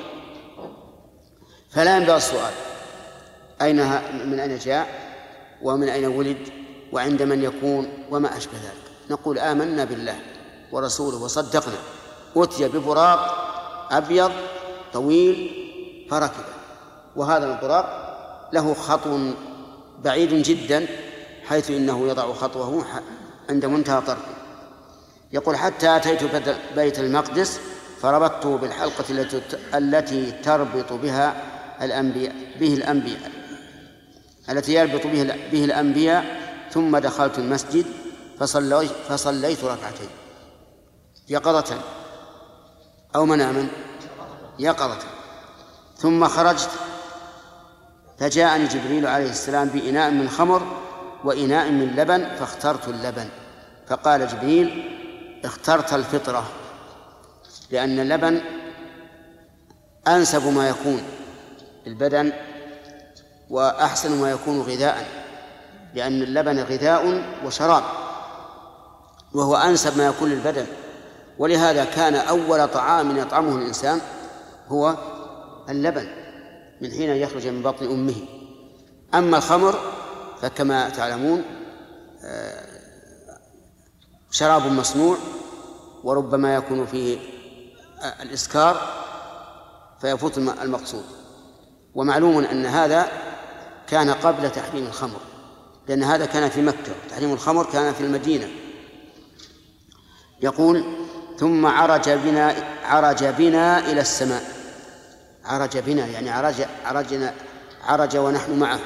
Speaker 1: فلا ينبغي السؤال أين من أين جاء ومن أين ولد وعند من يكون وما أشبه ذلك. نقول آمنا بالله ورسوله وصدقنا. أتي ببراق أبيض طويل فركبه، وهذا البراق له خطو بعيد جدا حيث إنه يضع خطوه عند منتهى طرفه. يقول حتى أتيت بيت المقدس فربطته بالحلقة التي التي تربط بها الأنبياء به الأنبياء التي يربط به به الأنبياء ثم دخلت المسجد فصليت فصليت ركعتين يقظة أو مناما يقظة. ثم خرجت فجاءني جبريل عليه السلام بإناء من خمر وإناء من لبن فاخترت اللبن. فقال جبريل اخترت الفطرة، لأن اللبن أنسب ما يكون البدن وأحسن ما يكون غذاء، لأن اللبن غذاء وشراب وهو أنسب ما يكون للبدن. ولهذا كان أول طعام يطعمه الإنسان هو اللبن من حين يخرج من بطن أمه. أما الخمر فكما تعلمون شراب مصنوع وربما يكون فيه الإسكار فيفوت المقصود. ومعلوم أن هذا كان قبل تحريم الخمر، لأن هذا كان في مكة، تحريم الخمر كان في المدينة. يقول ثم عرج بنا عرج بنا إلى السماء. عرج بنا يعني عرج عرجنا عرج ونحن معه،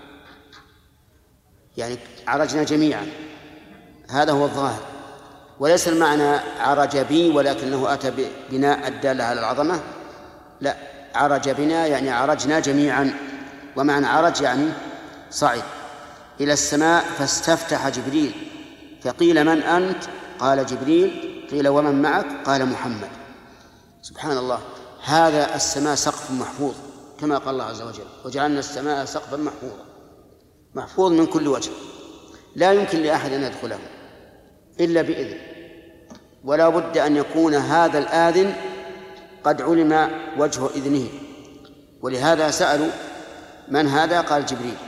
Speaker 1: يعني عرجنا جميعا، هذا هو الظاهر. وليس المعنى عرج بي ولكنه أتى بناء الدالة على العظمة، لا، عرج بنا يعني عرجنا جميعا، ومعنى عرج يعني صعد إلى السماء. فاستفتح جبريل فقيل من أنت؟ قال جبريل. قيل ومن معك؟ قال محمد. سبحان الله، هذا السماء سقف محفوظ كما قال الله عز وجل وجعلنا السماء سقفا محفوظا، محفوظ من كل وجه، لا يمكن لأحد أن يدخله إلا بإذن، ولا بد أن يكون هذا الآذن قد علم وجه إذنه. ولهذا سألوا من هذا؟ قال جبريل.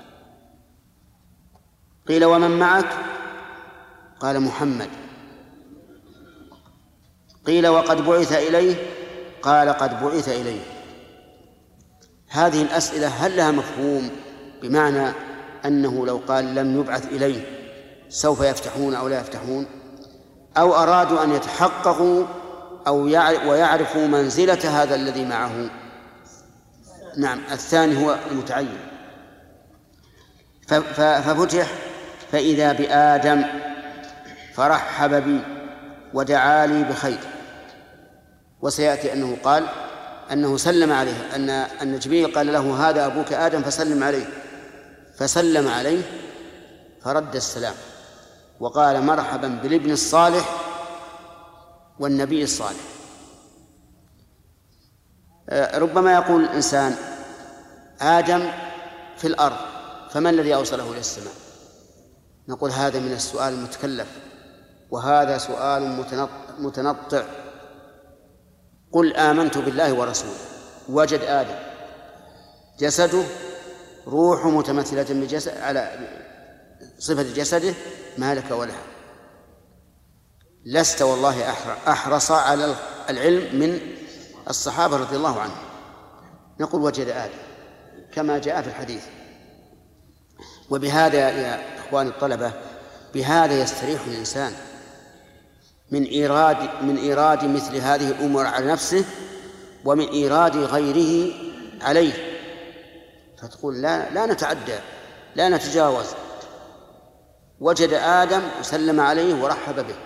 Speaker 1: قيل ومن معك؟ قال محمد. قيل وقد بعث إليه؟ قال قد بعث إليه. هذه الأسئلة هل لها مفهوم؟ بمعنى أنه لو قال لم يبعث إليه سوف يفتحون أو لا يفتحون، أو أرادوا أن يتحققوا أو ويعرفوا منزلة هذا الذي معه؟ نعم، الثاني هو المتعين. ففتح فإذا بآدم فرحب بي ودعا لي بخير. وسيأتي أنه قال أنه سلم عليه، أن أن جبريل قال له هذا أبوك آدم فسلم عليه، فسلم عليه فرد السلام وقال مرحبا بالابن الصالح والنبي الصالح. ربما يقول الإنسان آدم في الأرض فما الذي أوصله إلى السماء؟ نقول هذا من السؤال المتكلف، وهذا سؤال متنطع. قل آمنت بالله ورسوله، وجد آدم جسده روح متمثلة بجسد على صفة جسده ما لك ولها. لست والله أحرص على العلم من الصحابة رضي الله عنهم. نقول وجد آدم كما جاء في الحديث. وبهذا يا إخواني الطلبة بهذا يستريح الإنسان من إيراد من إيراد مثل هذه الأمور على نفسه ومن إيراد غيره عليه. فتقول لا لا نتعدى لا نتجاوز. وجد آدم وسلم عليه ورحب به،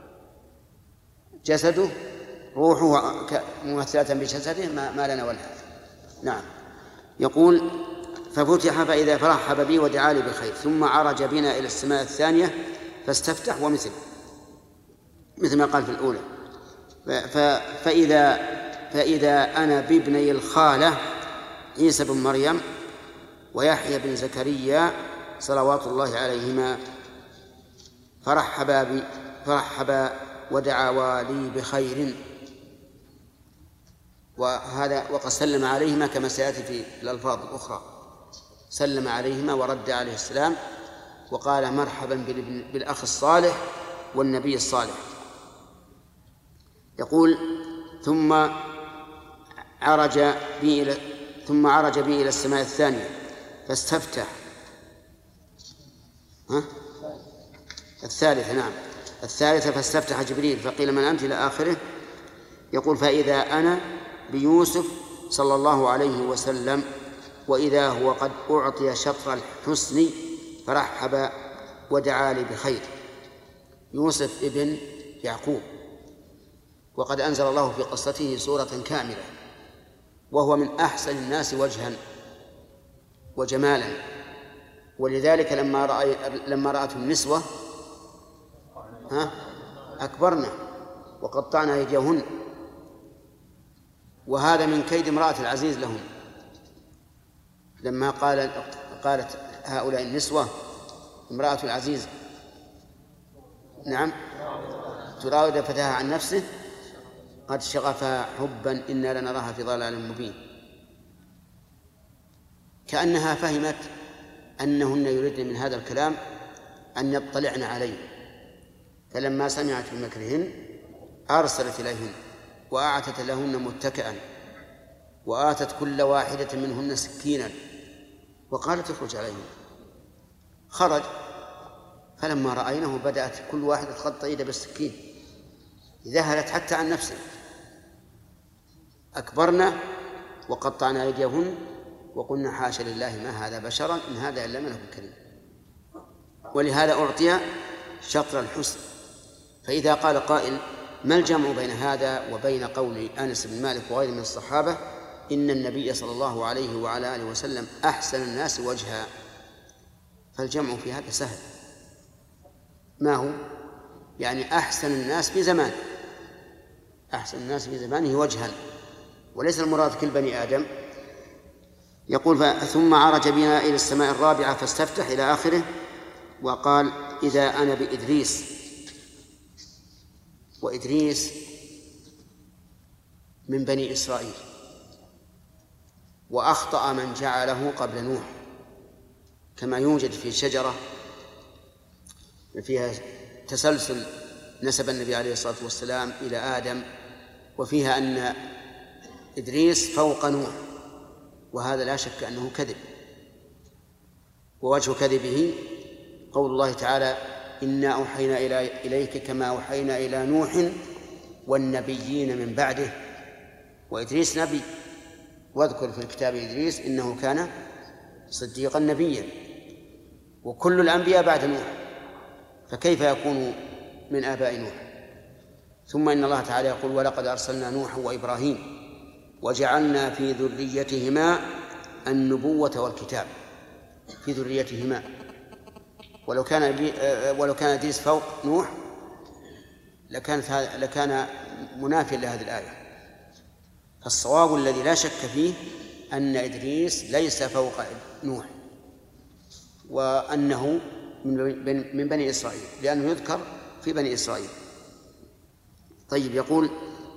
Speaker 1: جسده روحه ممثلة بجسده ما, ما لنا ولا. نعم. يقول ففتح فإذا فرحب بي ودعا لي بخير ثم عرج بنا إلى السماء الثانية فاستفتح ومثل مثل ما قال في الأولى. فإذا فإذا أنا بابني الخالة عيسى بن مريم ويحيى بن زكريا صلوات الله عليهما فرحبا بي فرحبا ودعا لي بخير. وهذا وقد سلم عليهما كما سيأتي في الألفاظ الأخرى، سلم عليهما ورد عليه السلام وقال مرحبا بالأخ الصالح والنبي الصالح. يقول ثم عرج بي إلى ثم عرج بي إلى السماء الثانية فاستفتح ها؟ الثالثة نعم الثالثة فاستفتح جبريل فقيل من أنت إلى آخره. يقول فإذا أنا بيوسف صلى الله عليه وسلم وإذا هو قد أعطي شطر الحسن فرحب ودعا لي بخير. يوسف ابن يعقوب، وقد أنزل الله في قصته سورة كاملة، وهو من أحسن الناس وجها وجمالا، ولذلك لما رأي لما رأته النسوة ها أكبرنا وقطعنا أيديهن، وهذا من كيد امرأة العزيز لهم. لما قال قالت هؤلاء النسوة امرأة العزيز نعم تراود فتاها عن نفسه قد شغفها حبا إنا لنراها في ضلال مبين، كأنها فهمت أنهن يريدن من هذا الكلام أن يطلعن عليه، فلما سمعت بمكرهن أرسلت إليهن وأعتت لهن متكئا وآتت كل واحدة منهن سكينا وقالت اخرج عليهم. خرج فلما رأينه بدأت كل واحدة تخط يده بالسكين، ذهلت حتى عن نفسه. أكبرنا وقطعنا أيديهن وقلنا حاشا لله ما هذا بشرا إن هذا إلا ملك كريم. ولهذا أعطي شطر الحسن. فإذا قال قائل ما الجمع بين هذا وبين قول أنس بن مالك وغيره من الصحابة إن النبي صلى الله عليه وعلى آله وسلم أحسن الناس وجها؟ فالجمع في هذا سهل. ما هو؟ يعني أحسن الناس في زمانه، أحسن الناس في زمانه وجها، وليس المراد كل بني آدم. يقول ثم عرج بنا إلى السماء الرابعة فاستفتح إلى آخره. وقال إذا أنا بإدريس، وإدريس من بني إسرائيل، وأخطأ من جعله قبل نوح، كما يوجد في شجرة فيها تسلسل نسب النبي عليه الصلاة والسلام إلى آدم، وفيها أن إدريس فوق نوح، وهذا لا شك أنه كذب. ووجه كذبه قول الله تعالى إنا أوحينا إليك كما أوحينا إلى نوح والنبيين من بعده. وإدريس نبي، واذكر في الكتاب إدريس إنه كان صديقا نبيا، وكل الأنبياء بعد نوح، فكيف يكون من آباء نوح؟ ثم إن الله تعالى يقول ولقد أرسلنا نوحا وإبراهيم وجعلنا في ذريتهما النبوة والكتاب. في ذريتهما، ولو كان ولو كان إدريس فوق نوح لكانت لكان منافيا لهذه الآية. فالصواب الذي لا شك فيه أن إدريس ليس فوق نوح، وأنه من بني إسرائيل، لأنه يذكر في بني إسرائيل. طيب، يقول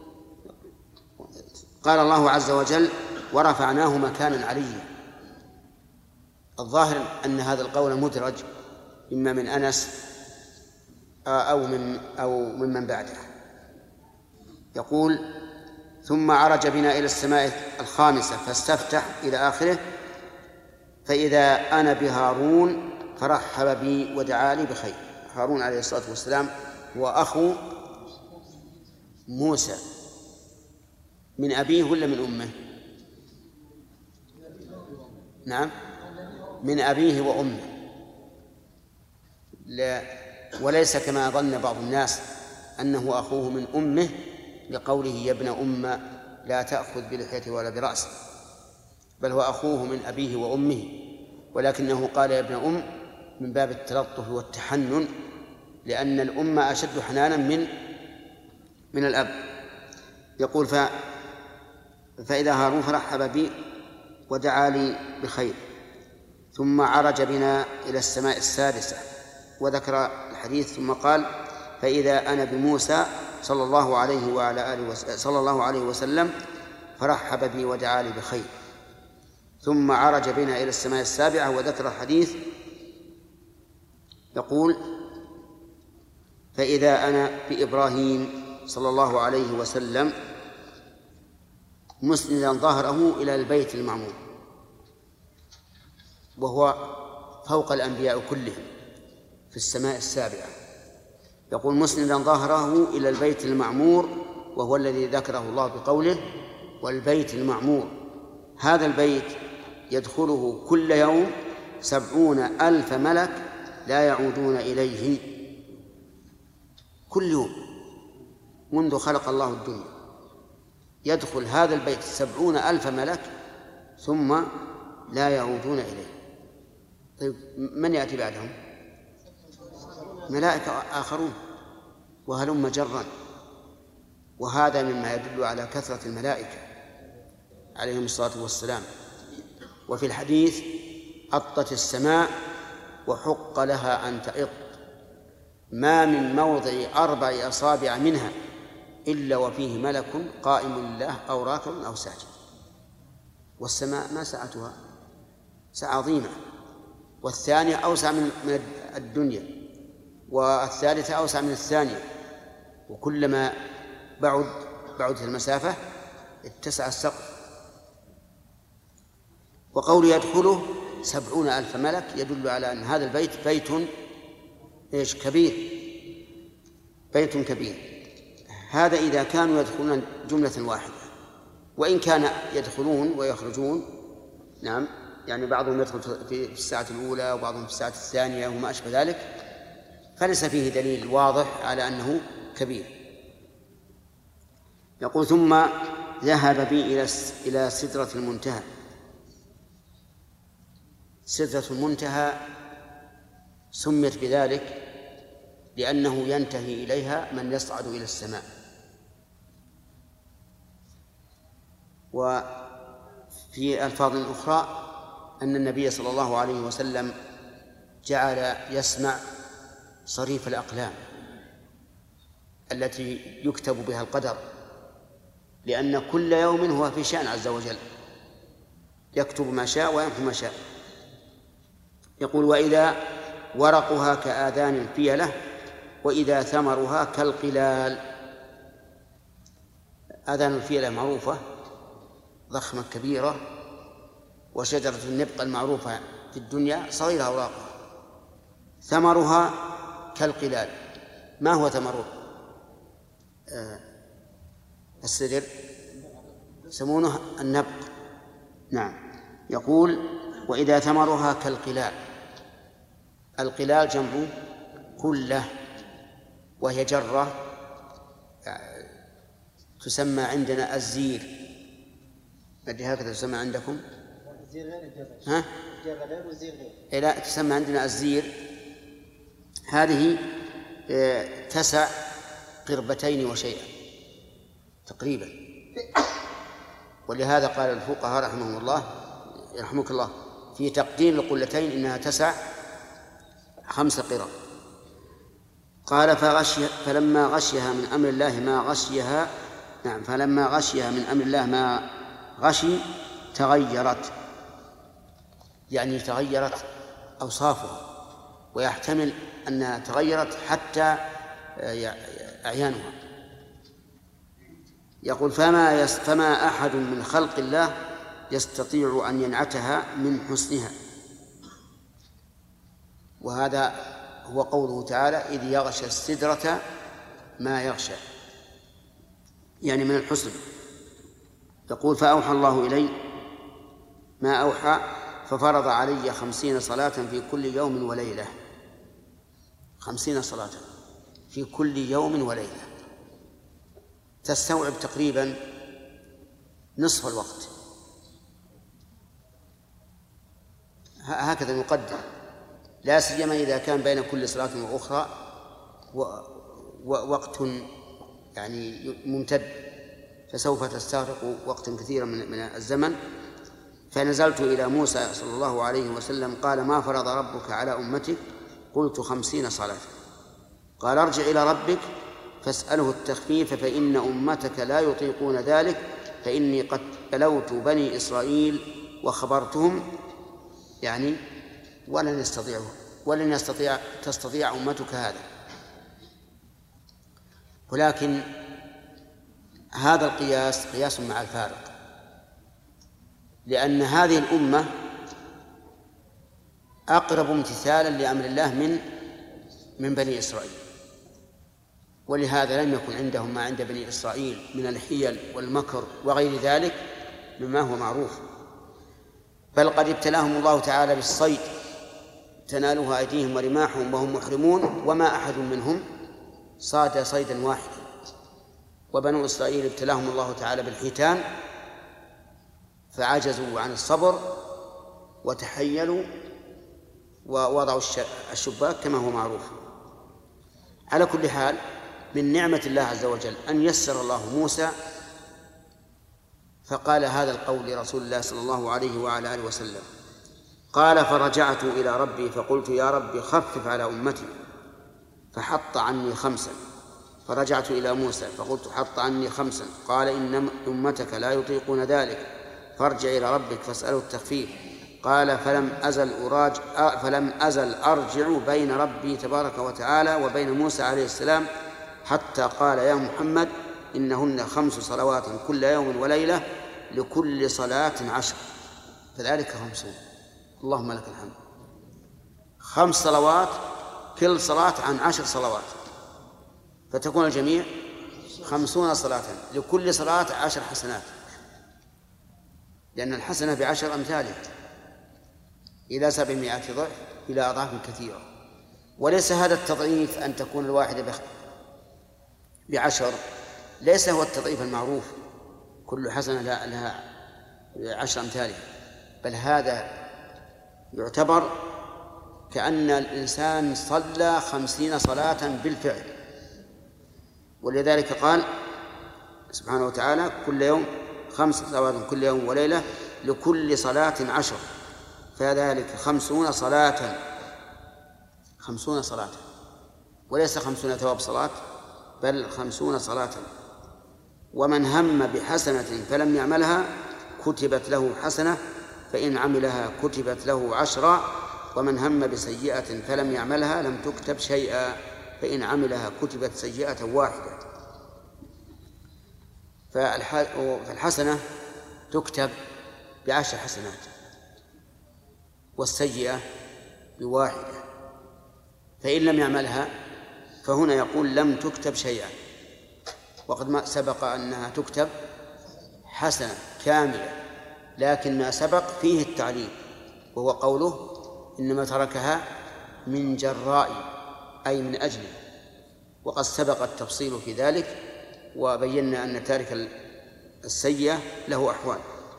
Speaker 1: قال الله عز وجل ورفعناه مكانا عليا. الظاهر أن هذا القول مدرج إما من أنس أو من أو ممن بعده. يقول ثم عرج بنا إلى السماء الخامسة فاستفتح إلى آخره، فإذا أنا بهارون فرحب بي ودعا لي بخير. هارون عليه الصلاة والسلام هو أخو موسى، من أبيه ولا من أمه؟ نعم، من أبيه وأمه، لا وليس كما ظن بعض الناس أنه أخوه من أمه لقوله يا ابن أم لا تأخذ بلحيته ولا برأسه، بل هو أخوه من أبيه وأمه، ولكنه قال يا ابن أم من باب التلطف والتحنن، لأن الأم أشد حنانا من من الأب. يقول ف فإذا هارون فرحب بي ودعا لي بخير. ثم عرج بنا إلى السماء السادسة وذكر الحديث، ثم قال فإذا أنا بموسى صلى الله عليه وعلى آله وسلم صلى الله عليه وسلم فرحب بي ودعا لي بخير. ثم عرج بنا إلى السماء السابعة وذكر الحديث، يقول فإذا أنا بإبراهيم صلى الله عليه وسلم مسندا ظهره إلى البيت المعمور، وهو فوق الأنبياء كلهم في السماء السابعة. يقول مسندا ظهره إلى البيت المعمور، وهو الذي ذكره الله بقوله والبيت المعمور. هذا البيت يدخله كل يوم سبعون ألف ملك لا يعودون إليه، كل يوم منذ خلق الله الدنيا يدخل هذا البيت سبعون ألف ملك ثم لا يعودون إليه. طيب من يأتي بعدهم؟ ملائكة آخرون وهلم جرا. وهذا مما يدل على كثرة الملائكة عليهم الصلاة والسلام. وفي الحديث أطت السماء وحق لها أن تئط، ما من موضع أربع أصابع منها إلا وفيه ملك قائم لله أو راكع أو ساجد. والسماء ما سعتها؟ سعة عظيمة، والثانية أوسع من الدنيا، والثالثة أوسع من الثانية، وكلما بعد بعدت المسافة اتسع السقف. وقول يدخله سبعون ألف ملك يدل على أن هذا البيت بيت إيش كبير، بيت كبير. هذا إذا كانوا يدخلون جملة واحدة، وإن كان يدخلون ويخرجون، نعم، يعني بعضهم يدخل في الساعة الأولى وبعضهم في الساعة الثانية وما أشبه ذلك، فليس فيه دليل واضح على أنه كبير. يقول ثم ذهب بي إلى إلى سدرة المنتهى. سدرة المنتهى سميت بذلك لأنه ينتهي إليها من يصعد إلى السماء. وفي ألفاظ أخرى أن النبي صلى الله عليه وسلم جعل يسمع صريف الأقلام التي يكتب بها القدر، لأن كل يوم هو في شأن عز وجل، يكتب ما شاء ويمحو ما شاء. يقول وإذا ورقها كآذان الفيلة وإذا ثمرها كالقلال. آذان الفيلة معروفة ضخمة كبيرة، وشجرة النبق المعروفة في الدنيا صغيرة أوراقها. ثمرها كالقلال. ما هو ثمر آه السدر؟ يسمونه النبق. نعم. يقول وإذا ثمرها كالقلال. القلال جمع كله، وهي جرة تسمى عندنا الزير. أدري هكذا تسمى عندكم؟
Speaker 2: الزير غير الجبل.
Speaker 1: ها؟
Speaker 2: الجبل غير والزير غير.
Speaker 1: إيه لا، تسمى عندنا الزير. هذه تسع قربتين وشيئا تقريبا. ولهذا قال الفقهاء رحمهم الله يرحمك الله في تقدير القلتين إنها تسع خمس قرى. قال فغشي فلما غشيها من أمر الله ما غشيها نعم فلما غشيها من أمر الله ما غشي تغيرت، يعني تغيرت أوصافها، ويحتمل أنها تغيرت حتى أعيانها. يقول فما, يس فما أحد من خلق الله يستطيع أن ينعتها من حسنها. وهذا هو قوله تعالى إذ يغشى السدرة ما يغشى، يعني من الحسن. يقول فأوحى الله إلي ما أوحى ففرض علي خمسين صلاة في كل يوم وليلة. خمسين صلاة في كل يوم وليلة تستوعب تقريبا نصف الوقت. هكذا نقدر، لا سيما إذا كان بين كل صلاة وأخرى ووقت يعني ممتد، فسوف تستغرق وقتا كثيرا من الزمن. فنزلت إلى موسى صلى الله عليه وسلم قال ما فرض ربك على أمتك؟ قلت خمسين صلاة. قال ارجع إلى ربك فاسأله التخفيف فإن أمتك لا يطيقون ذلك، فإني قد بلوت بني إسرائيل وخبرتهم يعني ولن يستطيعوا ولن يستطيع تستطيع أمتك هذا. ولكن هذا القياس قياس مع الفارق، لأن هذه الأمة أقرب امتثالا لأمر الله من من بني إسرائيل، ولهذا لم يكن عندهم ما عند بني إسرائيل من الحيل والمكر وغير ذلك مما هو معروف. بل قد ابتلاهم الله تعالى بالصيد تنالها أيديهم ورماحهم وهم محرمون وما أحد منهم صاد صيدا واحدا. وبنو إسرائيل ابتلاهم الله تعالى بالحيتان فعجزوا عن الصبر وتحيلوا ووضعوا الشباك كما هو معروف. على كل حال من نعمة الله عز وجل أن يسر الله موسى فقال هذا القول لرسول الله صلى الله عليه وعلى آله وسلم. قال فرجعت إلى ربي فقلت يا ربي خفف على أمتي فحط عني خمسا. فرجعت إلى موسى فقلت حط عني خمسا. قال إن أمتك لا يطيقون ذلك فارجع إلى ربك فاسأله التخفيف. قال فلم أزل أراج فلم أزل أرجع بين ربي تبارك وتعالى وبين موسى عليه السلام حتى قال يا محمد إنهن خمس صلوات كل يوم وليلة لكل صلاة عشر، فذلك خمسون. اللهم لك الحمد. خمس صلوات كل صلاة عن عشر صلوات، فتكون الجميع خمسون صلاة لكل صلاة عشر حسنات، لأن الحسنة بعشر أمثالها إلى سبعمائة ضعف إلى أضعاف كثيرة. وليس هذا التضعيف أن تكون الواحدة بعشر، ليس هو التضعيف المعروف كل حسنة لها عشر أمثالها، بل هذا يعتبر كأن الإنسان صلى خمسين صلاة بالفعل. ولذلك قال سبحانه وتعالى كل يوم خمس صلوات كل يوم وليلة لكل صلاة عشر، فذلك خمسون صلاة خمسون صلاة وليس خمسون ثواب صلاة بل خمسون صلاة. ومن هم بحسنة فلم يعملها كتبت له حسنة فإن عملها كتبت له عشرا، ومن هم بسيئة فلم يعملها لم تكتب شيئا فإن عملها كتبت سيئة واحدة. فالحسنة تكتب بعشر حسنات والسيئة بواحدة، فإن لم يعملها فهنا يقول لم تكتب شيئا، وقد ما سبق أنها تكتب حسنة كاملة، لكن ما سبق فيه التعليل وهو قوله إنما تركها من جراء أي من أجله، وقد سبق التفصيل في ذلك وبينا أن تارك السيئة له أحوال.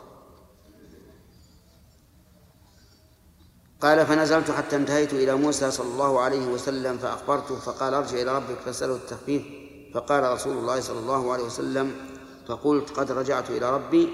Speaker 1: قال فنزلت حتى انتهيت إلى موسى صلى الله عليه وسلم فأخبرته فقال ارجع إلى ربك فاسأله التخفيف. فقال رسول الله صلى الله عليه وسلم فقلت قد رجعت إلى ربي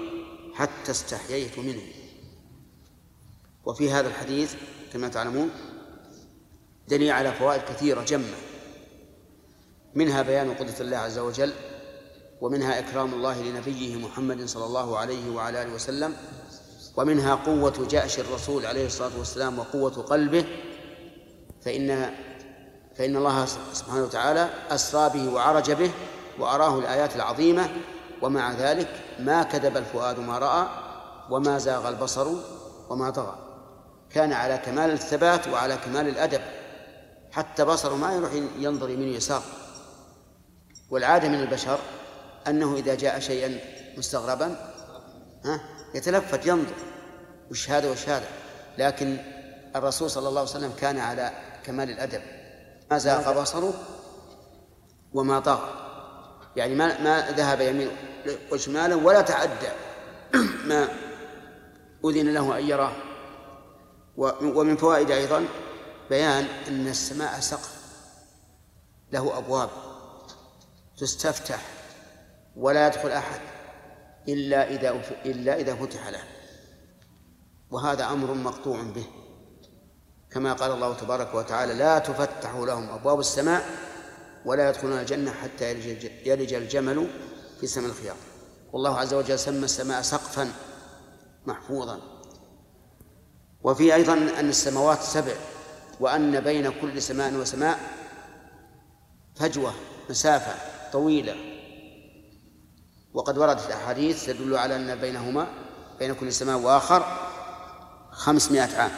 Speaker 1: حتى استحييت منه. وفي هذا الحديث كما تعلمون دليل على فوائد كثيرة جمة، منها بيان قدرة الله عز وجل، ومنها إكرام الله لنبيه محمد صلى الله عليه وعلى آله وسلم، ومنها قوة جأش الرسول عليه الصلاة والسلام وقوة قلبه، فإن فإن الله سبحانه وتعالى أسرى به وعرج به وأراه الآيات العظيمة، ومع ذلك ما كذب الفؤاد ما رأى وما زاغ البصر وما طغى. كان على كمال الثبات وعلى كمال الأدب، حتى بصره ما يروح ينظر يمين يسار. والعادة من البشر أنه إذا جاء شيئا مستغربا ها يتلفت ينظر وش هذا وش هذا، لكن الرسول صلى الله عليه وسلم كان على كمال الأدب، ما زاغ بصره وما طغى، يعني ما ما ذهب يمين وشمالا ولا تعدى ما أذن له أن يراه. ومن فوائد أيضا بيان أن السماء سقف له أبواب تستفتح ولا يدخل أحد إلا إذا إلا إذا فتح له، وهذا أمر مقطوع به، كما قال الله تبارك وتعالى: لا تفتح لهم أبواب السماء ولا يدخلون الجنة حتى يلج الجمل في سم الخياط. والله عز وجل سمى السماء سقفا محفوظا. وفي أيضا أن السماوات سبع، وأن بين كل سماء وسماء فجوة مسافة طويلة، وقد وردت أحاديث تدل على أن بينهما بين كل سماء وآخر خمسمائة عام.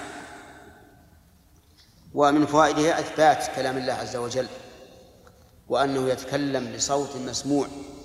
Speaker 1: ومن فوائدها إثبات كلام الله عز وجل، وأنه يتكلم بصوت مسموع